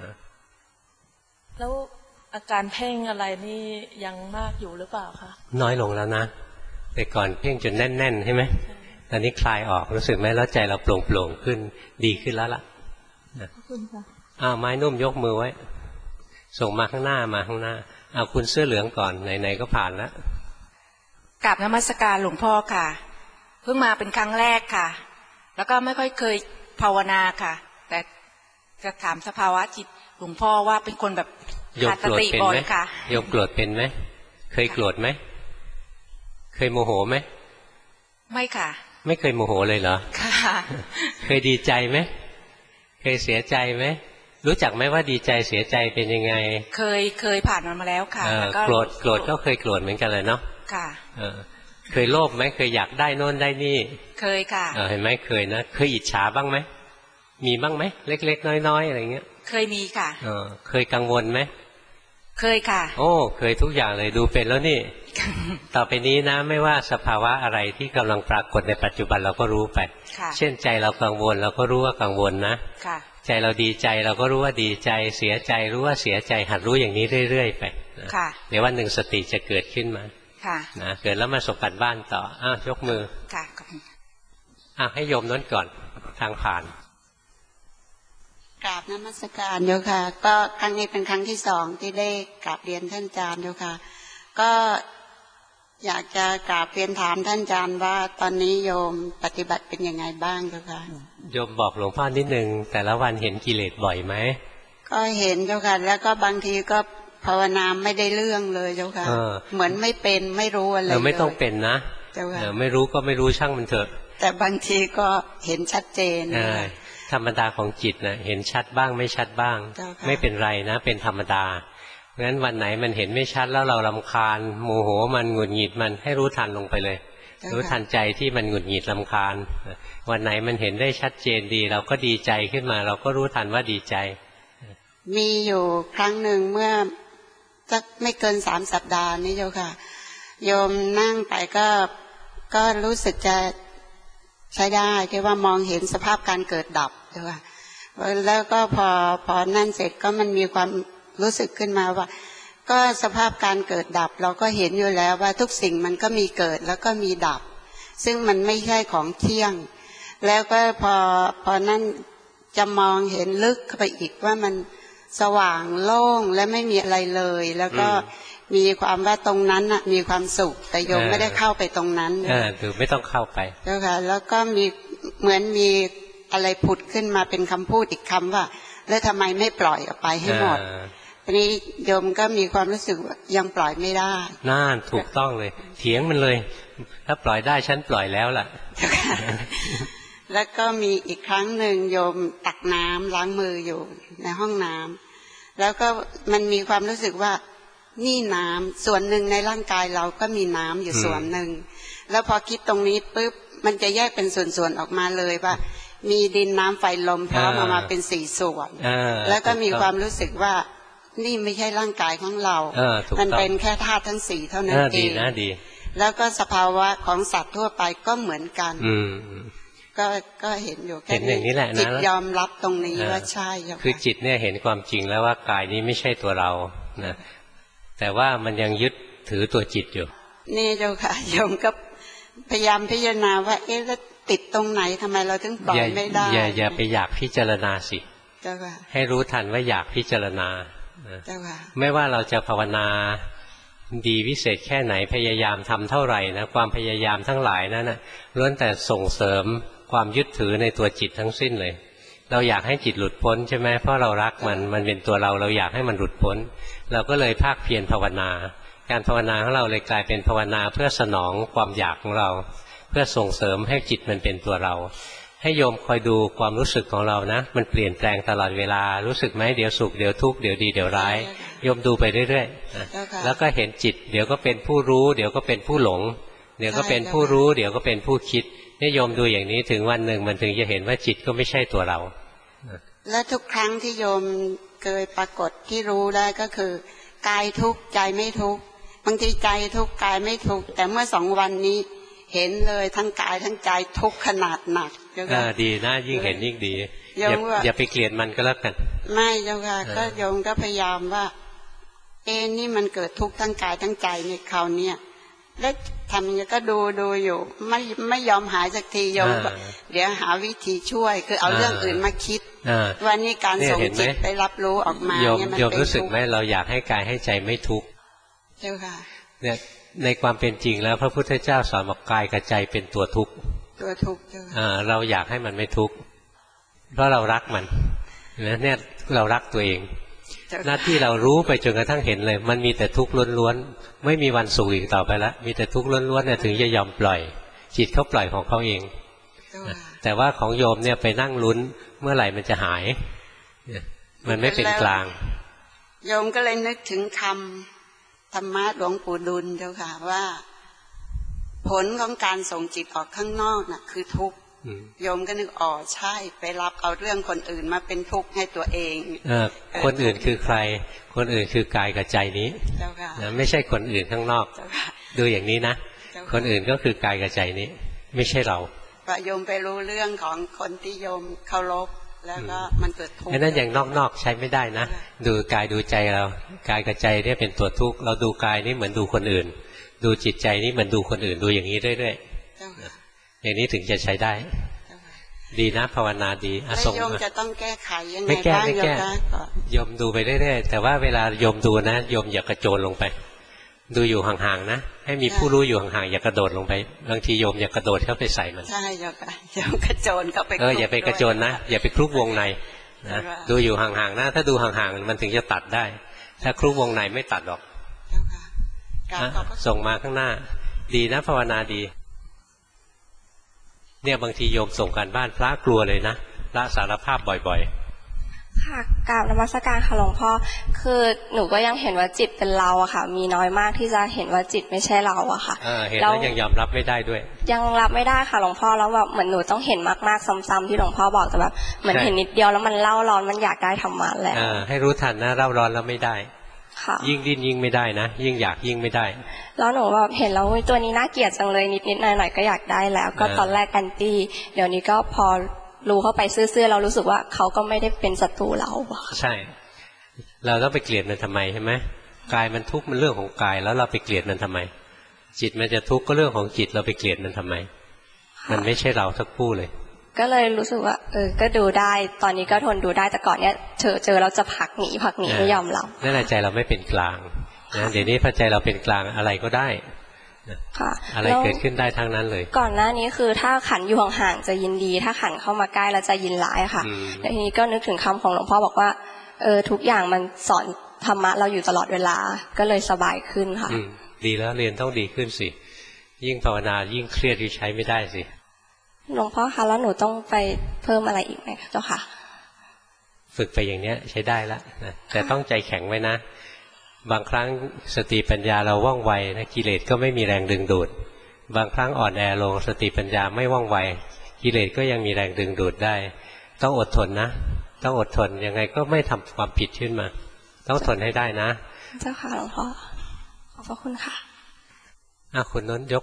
แล้วอาการเพ่งอะไรนี่ยังมากอยู่หรือเปล่าคะน้อยลงแล้วนะแต่ก่อนเพ่งจนแน่นๆใช่ไหมตอนนี้คลายออกรู้สึกไหมแล้วใจเราโปร่งๆขึ้นดีขึ้นแล้วล่ะขอบคุณค่ะไม้นุ่มยกมือไว้ส่งมาข้างหน้าคุณเสื้อเหลืองก่อนไหนๆก็ผ่านแล้วกราบนมัสการหลวงพ่อค่ะเพิ่งมาเป็นครั้งแรกค่ะแล้วก็ไม่ค่อยเคยภาวนาค่ะแต่จะถามสภาวะจิตหลวงพ่อว่าเป็นคนแบบขาดสติบ่อยค่ะโยมโกรธเป็นไหมเคยโกรธไหมเคยโมโหไหมไม่ค่ะไม่เคยโมโหเลยเหรอค่ะเคยดีใจไหมเคยเสียใจไหมรู้จักไหมว่าดีใจเสียใจเป็นยังไงเคยผ่านมันมาแล้วค่ะโกรธก็เคยโกรธเหมือนกันเลยเนาะค่ะเคยโลภไหมเคยอยากได้โน่นได้นี่เคยค่ะเห็นไหมเคยนะเคยอิจฉาบ้างไหมมีบ้างไหมเล็กๆน้อยๆอะไรเงี้ยเคยมีค่ะเคยกังวลไหมเคยค่ะโอ้เคยทุกอย่างเลยดูเป็นแล้วนี่ ต่อไปนี้นะไม่ว่าสภาวะอะไรที่กำลังปรากฏในปัจจุบันเราก็รู้ไปเช่นใจเรากังวลเราก็รู้ว่ากังวลนะใจเราดีใจเราก็รู้ว่าดีใจเสียใจรู้ว่าเสียใจหัดรู้อย่างนี้เรื่อยๆไปเดี๋ยววันหนึ่งสติจะเกิดขึ้นมานะเกิดแล้วมาส่งกันบ้านต่อยกมือให้โยมนั้นก่อนทางผ่านกราบนมัสการโยค่ะก็ครั้งนี้เป็นครั้งที่2ที่ได้กราบเรียนท่านอาจารย์โยค่ะก็อยากจะกราบเรียนถามท่านอาจารย์ว่าตอนนี้โยมปฏิบัติเป็นยังไงบ้างโยค่ะโยมบอกหลวงพ่อนิดนึงแต่ละวันเห็นกิเลสบ่อยไหมก็เห็นโยค่ะแล้วก็บางทีก็ภาวนาไม่ได้เรื่องเลยโยค่ะเหมือนไม่เป็นไม่รู้อะไรเลยไม่ต้องเป็นนะไม่รู้ก็ไม่รู้ช่างมันเถอะแต่บางทีก็เห็นชัดเจนธรรมดาของจิตนะเห็นชัดบ้างไม่ชัดบ้างไม่เป็นไรนะเป็นธรรมดางั้นวันไหนมันเห็นไม่ชัดแล้วเรารำคาญโมโหมันหงุดหงิดมันให้รู้ทันลงไปเลยรู้ทันใจที่มันหงุดหงิดรำคาญวันไหนมันเห็นได้ชัดเจนดีเราก็ดีใจขึ้นมาเราก็รู้ทันว่าดีใจมีอยู่ครั้งหนึ่งเมื่อสักไม่เกิน3 สัปดาห์นี้โยค่ะโยมนั่งไปก็รู้สึกจะใช้ได้ที่ว่ามองเห็นสภาพการเกิดดับใช่ป่ะแล้วก็พอนั่นเสร็จก็มันมีความรู้สึกขึ้นมาว่าก็สภาพการเกิดดับเราก็เห็นอยู่แล้วว่าทุกสิ่งมันก็มีเกิดแล้วก็มีดับซึ่งมันไม่ใช่ของเที่ยงแล้วก็พอนั่นจะมองเห็นลึกเข้าไปอีกว่ามันสว่างโล่งและไม่มีอะไรเลยแล้วก็มีความว่าตรงนั้นน่ะมีความสุขแต่โยมไม่ได้เข้าไปตรงนั้นถือไม่ต้องเข้าไปเจ้าค่ะแล้วก็มีเหมือนมีอะไรผุดขึ้นมาเป็นคำพูดอีกคำว่าแล้วทำไมไม่ปล่อยออกไปให้หมดทีนี้โยมก็มีความรู้สึกว่ายังปล่อยไม่ได้น่าถูกต้องเลยเถียงมันเลยถ้าปล่อยได้ฉันปล่อยแล้วล่ะแล้วก็มีอีกครั้งหนึ่งโยมตักน้ำล้างมืออยู่ในห้องน้ำแล้วก็มันมีความรู้สึกว่านี่น้ำส่วนหนึ่งในร่างกายเราก็มีน้ำอยู่ส่วนหนึ่งแล้วพอคิดตรงนี้ปุ๊บมันจะแยกเป็นส่วนๆออกมาเลยว่ามีดินน้ำไฟลมพร้อมออกมาเป็น4ส่วนแล้วก็มีความรู้สึกว่านี่ไม่ใช่ร่างกายของเรามันเป็นแค่ธาตุทั้ง4เท่านั้นเองแล้วก็สภาวะของสัตว์ทั่วไปก็เหมือนกันก็เห็นอยู่แค่นี้จิตยอมรับตรงนี้ว่าใช่คือจิตเนี่ยเห็นความจริงแล้วว่ากายนี้ไม่ใช่ตัวเรานะแต่ว่ามันยังยึดถือตัวจิตอยู่นี่เจ้าค่ะโยมก็พยายามพิจารณาว่าเอ๊ะแล้วติดตรงไหนทำไมเราถึงปล่อยไม่ได้อย่าไปอยากพิจารณาสิเจ้าค่ะให้รู้ทันว่าอยากพิจารณาเจ้าค่ะไม่ว่าเราจะภาวนาดีวิเศษแค่ไหนพยายามทำเท่าไหร่นะความพยายามทั้งหลายนั้นนะล้วนแต่ส่งเสริมความยึดถือในตัวจิตทั้งสิ้นเลยเราอยากให้จิตหลุดพ้นใช่ไหมเพราะเรารักมันเป็นตัวเราอยากให้มันหลุดพ้นเราก็เลยภาคเพียรภาวนาการภาวนาของเราเลยกลายเป็นภาวนาเพื่อสนองความอยากของเราเพื่อส่งเสริมให้จิตมันเป็นตัวเราให้โยมคอยดูความรู้สึกของเรานะมันเปลี่ยนแปลงตลอดเวลารู้สึกไหมเดี๋ยวสุขเดี๋ยวทุกข์เดี๋ยวดีเดี๋ยวร้ายโยมดูไปเรื่อยๆแล้วก็เห็นจิตเดี๋ยวก็เป็นผู้รู้เดี๋ยวก็เป็นผู้หลงเดี๋ยวก็เป็นผู้รู้เดี๋ยวก็เป็นผู้คิดนี่โยมดูอย่างนี้ถึงวันหนึ่งมันถึงจะเห็นว่าจิตก็ไม่ใช่ตัวเราและทุกครั้งที่โยมเคยปรากฏที่รู้ได้ก็คือกายทุกข์ใจไม่ทุกข์บางทีใจทุกข์กายไม่ทุกข์แต่เมื่อ2 วันนี้เห็นเลยทั้งกายทั้งใจทุกข์ขนาดหนักดีนะยิ่งเห็นยิ่งดีอย่าไปเกลียดมันก็แล้วกันไม่เจ้าค่ะก็โยมก็พยายามว่านี่มันเกิดทุกข์ทั้งกายทั้งใจในคราวนี้แล้วทำอย่างนี้ก็ดูอยู่ไม่ยอมหายสักทีโยมเดี๋ยวหาวิธีช่วยคือเอาเรื่องอื่นมาคิดวันนี้การส่งจิตไปรับรู้ออกมาเนี่ยมันเป็นทุกข์รู้สึกไหมเราอยากให้กายให้ใจไม่ทุกข์เจ้าค่ะเนี่ยในความเป็นจริงแล้วพระพุทธเจ้าสอนบอกกายกับใจเป็นตัวทุกข์ตัวทุกข์เราอยากให้มันไม่ทุกข์เพราะเรารักมันเนี่ยเรารักตัวเองหน้าที่เรารู้ไปจนกระทั่งเห็นเลยมันมีแต่ทุกข์ล้วนๆไม่มีวันสุขอีกต่อไปแล้วมีแต่ทุกข์ล้วนๆเนี่ยถึงจะยอมปล่อยจิตเขาปล่อยของเขาเองแต่ว่าของโยมเนี่ยไปนั่งลุ้นเมื่อไหร่มันจะหายมันไม่เป็นกลางโยมก็เลยนึกถึงคำธรรมะหลวงปู่ดุลเจ้าค่ะว่าผลของการส่งจิตออกข้างนอกน่ะคือทุกข์โยมก็นึกใช่ไปรับเอาเรื่องคนอื่นมาเป็นทุกข์ให้ตัวเองคนอื่นคือใครคนอื่นคือกายกับใจนี้ไม่ใช่คนอื่นข้างนอกดูอย่างนี้นะคนอื่นก็คือกายกับใจนี้ไม่ใช่เราโยมไปรู้เรื่องของคนที่โยมเคารพแล้วก็มันเกิดทุกข์นั่นอย่างนอกๆใช้ไม่ได้นะดูกายดูใจเรากายกับใจเนี่ยเป็นตัวทุกข์เราดูกายนี่เหมือนดูคนอื่นดูจิตใจนี่เหมือนดูคนอื่นดูอย่างนี้เรื่อยๆอย่างนี้ถึงจะใช้ได้ดีนะภาวนาดีส่งโยมจะต้องแก้ไขยังไงบ้างโยมคะโยมดูไปเรื่อยๆแต่ว่าเวลาโยมดูนะโยมอย่ากระโจนลงไปดูอยู่ห่างๆนะให้มีผู้รู้อยู่ห่างๆอย่ากระโดดลงไปบางทีโยมอย่ากระโดดเข้าไปใส่มันใช่โยมกระโจนเข้าไปอย่าไปกระโจนนะอย่าไปคลุกวงในนะดูอยู่ห่างๆนะถ้าดูห่างๆมันถึงจะตัดได้ถ้าคลุกวงในไม่ตัดหรอกส่งมาข้างหน้าดีนะภาวนาดีเนี่ยบางทีโยมส่งการบ้านพระกลัวเลยนะพระสารภาพบ่อยๆค่ะกราบนมัสการค่ะหลวงพ่อคือหนูก็ยังเห็นว่าจิตเป็นเราอะค่ะมีน้อยมากที่จะเห็นว่าจิตไม่ใช่เราอะค่ะเห็นแล้วยังยอมรับไม่ได้ด้วยยังรับไม่ได้ค่ะหลวงพ่อแล้วแบบเหมือนหนูต้องเห็นมากๆซ้ำๆที่หลวงพ่อบอกแต่แบบเหมือนเห็นนิดเดียวแล้วมันเล่าร้อนมันอยากได้ธรรมะแล้วให้รู้ทันนะเล่าร้อนแล้วไม่ได้ยิ่งดิ้นยิ่งไม่ได้นะยิ่งอยากยิ่งไม่ได้แล้วหนูแบบเห็นแล้วตัวนี้น่าเกลียดจังเลยนิดๆหน่อยๆก็อยากได้แล้วก็ตอนแรกแอนตี้เดี๋ยวนี้ก็พอรู้เข้าไปซื่อๆเรารู้สึกว่าเขาก็ไม่ได้เป็นศัตรูเราใช่เราต้องไปเกลียดมันทำไมใช่ไหมกายมันทุกข์มันเรื่องของกายแล้วเราไปเกลียดมันทำไมจิตมันจะทุกข์ก็เรื่องของจิตเราไปเกลียดมันทำไมมันไม่ใช่เราสักผู้เลยก็เลยรู้สึกว่าก็ดูได้ตอนนี้ก็ทนดูได้แต่ก่อนเนี้ยเจอเราจะผลักหนีไม่ยอมรับนั่นแหละใจเราไม่เป็นกลางนะเดี๋ยวนี้พอใจเราเป็นกลางอะไรก็ได้อะไรเกิดขึ้นได้ทั้งนั้นเลยก่อนหน้านี้คือถ้าขันอยู่ห่างๆจะยินดีถ้าขันเข้ามาใกล้แล้วจะยินร้ายค่ะแล้วทีนี้ก็นึกถึงคำของหลวงพ่อบอกว่าทุกอย่างมันสอนธรรมะเราอยู่ตลอดเวลาก็เลยสบายขึ้นค่ะดีแล้วเรียนต้องดีขึ้นสิยิ่งภาวนายิ่งเครียดที่ใช้ไม่ได้สิหลวงพ่อคะแล้วหนูต้องไปเพิ่มอะไรอีกไหมเจ้าค่ะฝึกไปอย่างเนี้ยใช้ได้แล้วนะแต่ต้องใจแข็งไว้นะบางครั้งสติปัญญาเราว่องไวนะกิเลสก็ไม่มีแรงดึงดูดบางครั้งอ่อนแอลงสติปัญญาไม่ว่องไวกิเลสก็ยังมีแรงดึงดูดได้ต้องอดทนนะต้องอดทนยังไงก็ไม่ทำความผิดขึ้นมาต้องทนให้ได้นะเจ้าค่ะหลวงพ่อขอบพระคุณค่ะคุณน้นยก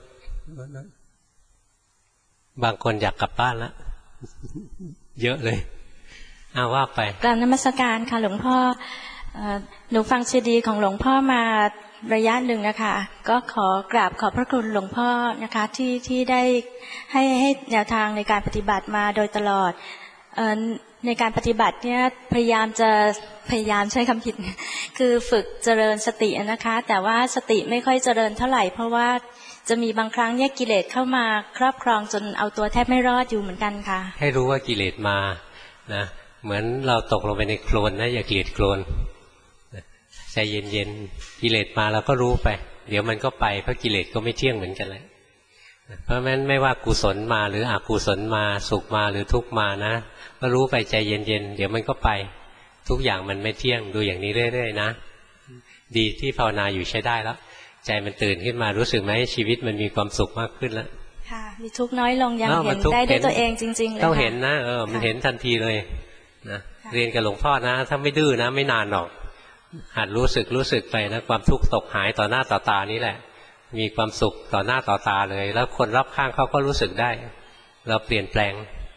บางคนอยากกลับบ้านแล้วเยอะเลยว่าไปกราบนมัสการค่ะหลวงพ่อหนูฟังซีดีของหลวงพ่อมาระยะหนึ่งนะคะก็ขอกราบขอบพระคุณหลวงพ่อนะคะที่ได้ให้แนวทางในการปฏิบัติมาโดยตลอดในการปฏิบัติเนี่ยพยายามใช้คำผิดคือฝึกเจริญสตินะคะแต่ว่าสติไม่ค่อยเจริญเท่าไหร่เพราะว่าจะมีบางครั้งเนี่ยกิเลสเข้ามาครอบครองจนเอาตัวแทบไม่รอดอยู่เหมือนกันค่ะให้รู้ว่ากิเลสมานะเหมือนเราตกลงไปในโคลนนะอย่าเกลียดโคลนใจเย็นๆกิเลสมาเราก็รู้ไปเดี๋ยวมันก็ไปเพราะกิเลสก็ไม่เที่ยงเหมือนกันเลยเพราะฉะนั้นไม่ว่ากุศลมาหรืออกุศลมาสุขมาหรือทุกข์มานะก็รู้ไปใจเย็นๆเดี๋ยวมันก็ไปทุกอย่างมันไม่เที่ยงดูอย่างนี้เรื่อยๆนะดีที่ภาวนาอยู่ใช้ได้แล้วใจมันตื่นขึ้นมารู้สึกไหมชีวิตมันมีความสุขมากขึ้นแล้วค่ะมีทุกข์น้อยลงยังเห็นได้ด้วยตัวเองจริงๆเลยต้องเห็นนะมันเห็นทันทีเลยนะเรียนกับหลวงพ่อนะถ้าไม่ดื้อนะไม่นานหรอกหัดรู้สึกไปนะความทุกข์ตกหายต่อหน้าต่อตานี่แหละมีความสุขต่อหน้าต่อตาเลยแล้วคนรอบข้างเขาก็รู้สึกได้เราเปลี่ยนแปลง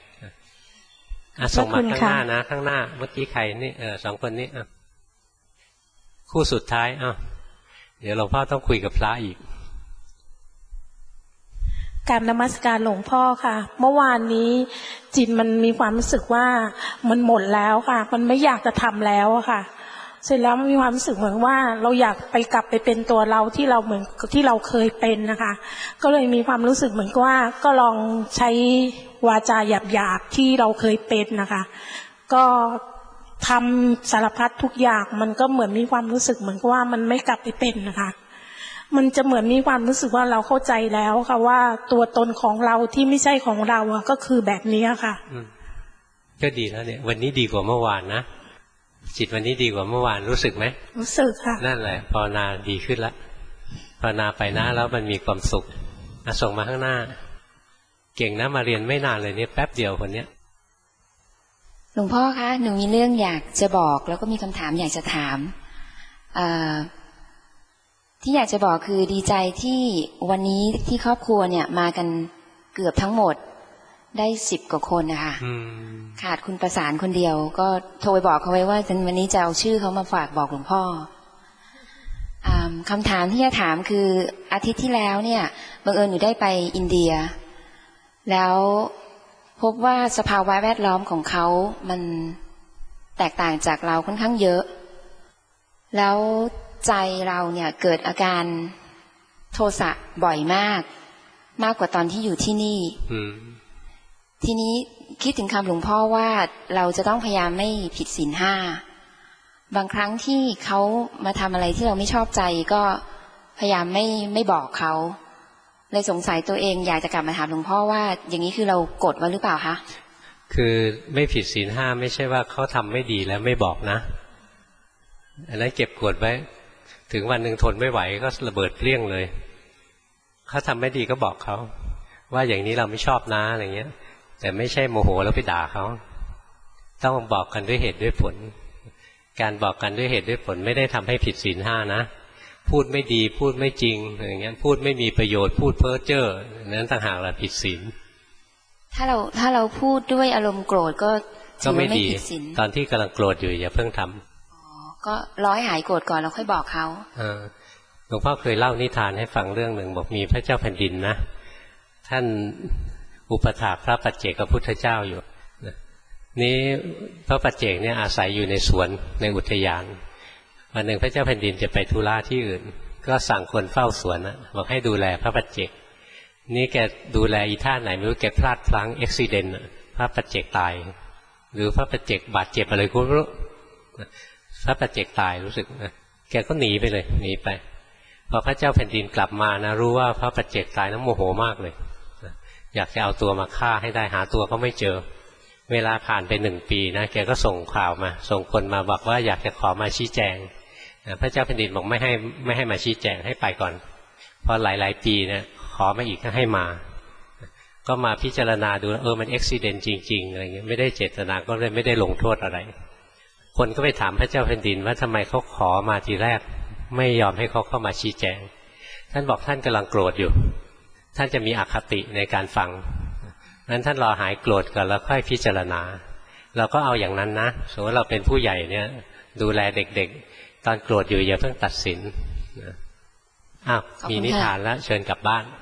ส่งมาข้างหน้านะข้างหน้าเมื่อกี้ใครนี่สองคนนี้คู่สุดท้ายเดี๋ยวหลวงพ่อต้องคุยกับพระอีกกราบนมัสการหลวงพ่อค่ะเมื่อวานนี้จิตมันมีความรู้สึกว่ามันหมดแล้วค่ะมันไม่อยากจะทำแล้วอะค่ะเสร็จแล้วมันมีความรู้สึกเหมือนว่าเราอยากไปกลับไปเป็นตัวเราที่เราเหมือนที่เราเคยเป็นนะคะก็เลยมีความรู้สึกเหมือนว่าก็ลองใช้วาจาหยาบๆที่เราเคยเป็นนะคะก็ทำสารพัดทุกอย่างมันก็เหมือนมีความรู้สึกเหมือนว่ามันไม่กลับไปเป็นนะคะมันจะเหมือนมีความรู้สึกว่าเราเข้าใจแล้วค่ะว่าตัวตนของเราที่ไม่ใช่ของเราก็คือแบบนี้ค่ะก็ดีแล้วเนี่ยวันนี้ดีกว่าเมื่อวานนะจิตวันนี้ดีกว่าเมื่อวานรู้สึกไหมรู้สึกค่ะนั่นแหละภาวนาดีขึ้นแล้วภาวนาไปนะแล้วมันมีความสุขส่งมาข้างหน้าเก่งนะมาเรียนไม่นานเลยเนี่ยแป๊บเดียวคนเนี้ยหลวงพ่อคะหนูมีเรื่องอยากจะบอกแล้วก็มีคำถามอยากจะถามที่อยากจะบอกคือดีใจที่วันนี้ที่ครอบครัวเนี่ยมากันเกือบทั้งหมดได้10 กว่าคนนะคะขาดคุณประสานคนเดียวก็โทรไปบอกเขาไว้ว่าวันนี้จะเอาชื่อเขามาฝากบอกหลวงพ่อคำถามที่จะถามคืออาทิตย์ที่แล้วเนี่ยบังเอิญหนูได้ไปอินเดียแล้วพบว่าสภาวะแวดล้อมของเขามันแตกต่างจากเราค่อนข้างเยอะแล้วใจเราเนี่ยเกิดอาการโทสะบ่อยมากกว่าตอนที่อยู่ที่นี่ทีนี้คิดถึงคำหลวงพ่อว่าเราจะต้องพยายามไม่ผิดศีล 5บางครั้งที่เขามาทำอะไรที่เราไม่ชอบใจก็พยายามไม่บอกเขาเลยสงสัยตัวเองอยากจะกลับมาถามหลวงพ่อว่าอย่างนี้คือเรากดไว้หรือเปล่าคะคือไม่ผิดศีล 5ไม่ใช่ว่าเขาทำไม่ดีแล้วไม่บอกนะอันนั้นเก็บกดไว้ถึงวันหนึ่งทนไม่ไหวก็ระเบิดเปรี้ยงเลยเขาทำไม่ดีก็บอกเขาว่าอย่างนี้เราไม่ชอบนะอะไรเงี้ยแต่ไม่ใช่โมโหแล้วไปด่าเขาต้องบอกกันด้วยเหตุด้วยผลการบอกกันด้วยเหตุด้วยผลไม่ได้ทำให้ผิดศีล 5นะพูดไม่ดีพูดไม่จริงอย่างเงี้ยพูดไม่มีประโยชน์พูดเพ้อเจ้อนั้นต่างหากละผิดศีลถ้าเราพูดด้วยอารมณ์โกรธก็ไม่ดีตอนที่กำลังโกรธอยู่อย่าเพิ่งทำก็ร้อยหายโกรธก่อนแล้วค่อยบอกเขาหลวงพ่อเคยเล่านิทานให้ฟังเรื่องหนึ่งบอกมีพระเจ้าแผ่นดินนะท่านอุปถากพระปัจเจกพุทธเจ้าอยู่นี้พระปัจเจกเนี่ยอาศัยอยู่ในสวนในอุทยานวันหนึ่งพระเจ้าแผ่นดินจะไปธุระที่อื่นก็สั่งคนเฝ้าสวนนะบอกให้ดูแลพระปัจเจกนี่แกดูแลอีท่าไหนไม่รู้แกพลาดพลั้งอุบัติเหตุพระปัจเจกตายหรือพระปัจเจกบาดเจ็บอะไรก็ไม่รู้พระปัจเจกตายรู้สึกนะแกก็หนีไปเลยหนีไปพอพระเจ้าแผ่นดินกลับมานะรู้ว่าพระปัจเจกตายนะโมโหมากเลยอยากจะเอาตัวมาฆ่าให้ได้หาตัวก็ไม่เจอเวลาผ่านไป1 ปีนะแกก็ส่งข่าวมาส่งคนมาบอกว่าอยากจะขอมาชี้แจงพระเจ้าแผ่นดินบอกไม่ให้มาชี้แจงให้ไปก่อนพอหลายปีเนี่ยขอมาอีกก็ให้มาก็มาพิจารณาดูมันอุบัติเหตุจริงๆอะไรเงี้ยไม่ได้เจตนาก็เลยไม่ได้ลงโทษอะไรคนก็ไปถามพระเจ้าแผ่นดินว่าทำไมเขาขอมาทีแรกไม่ยอมให้เขาเข้ามาชี้แจงท่านบอกท่านกำลังโกรธอยู่ท่านจะมีอคติในการฟังนั้นท่านรอหายโกรธก่อนแล้วค่อยพิจารณาเราก็เอาอย่างนั้นนะสมมติเราเป็นผู้ใหญ่เนี่ยดูแลเด็กๆตอนโกรธอยู่อย่าเพิ่งตัดสินอ้าวมีนิทานแล้วเชิญกลับบ้าน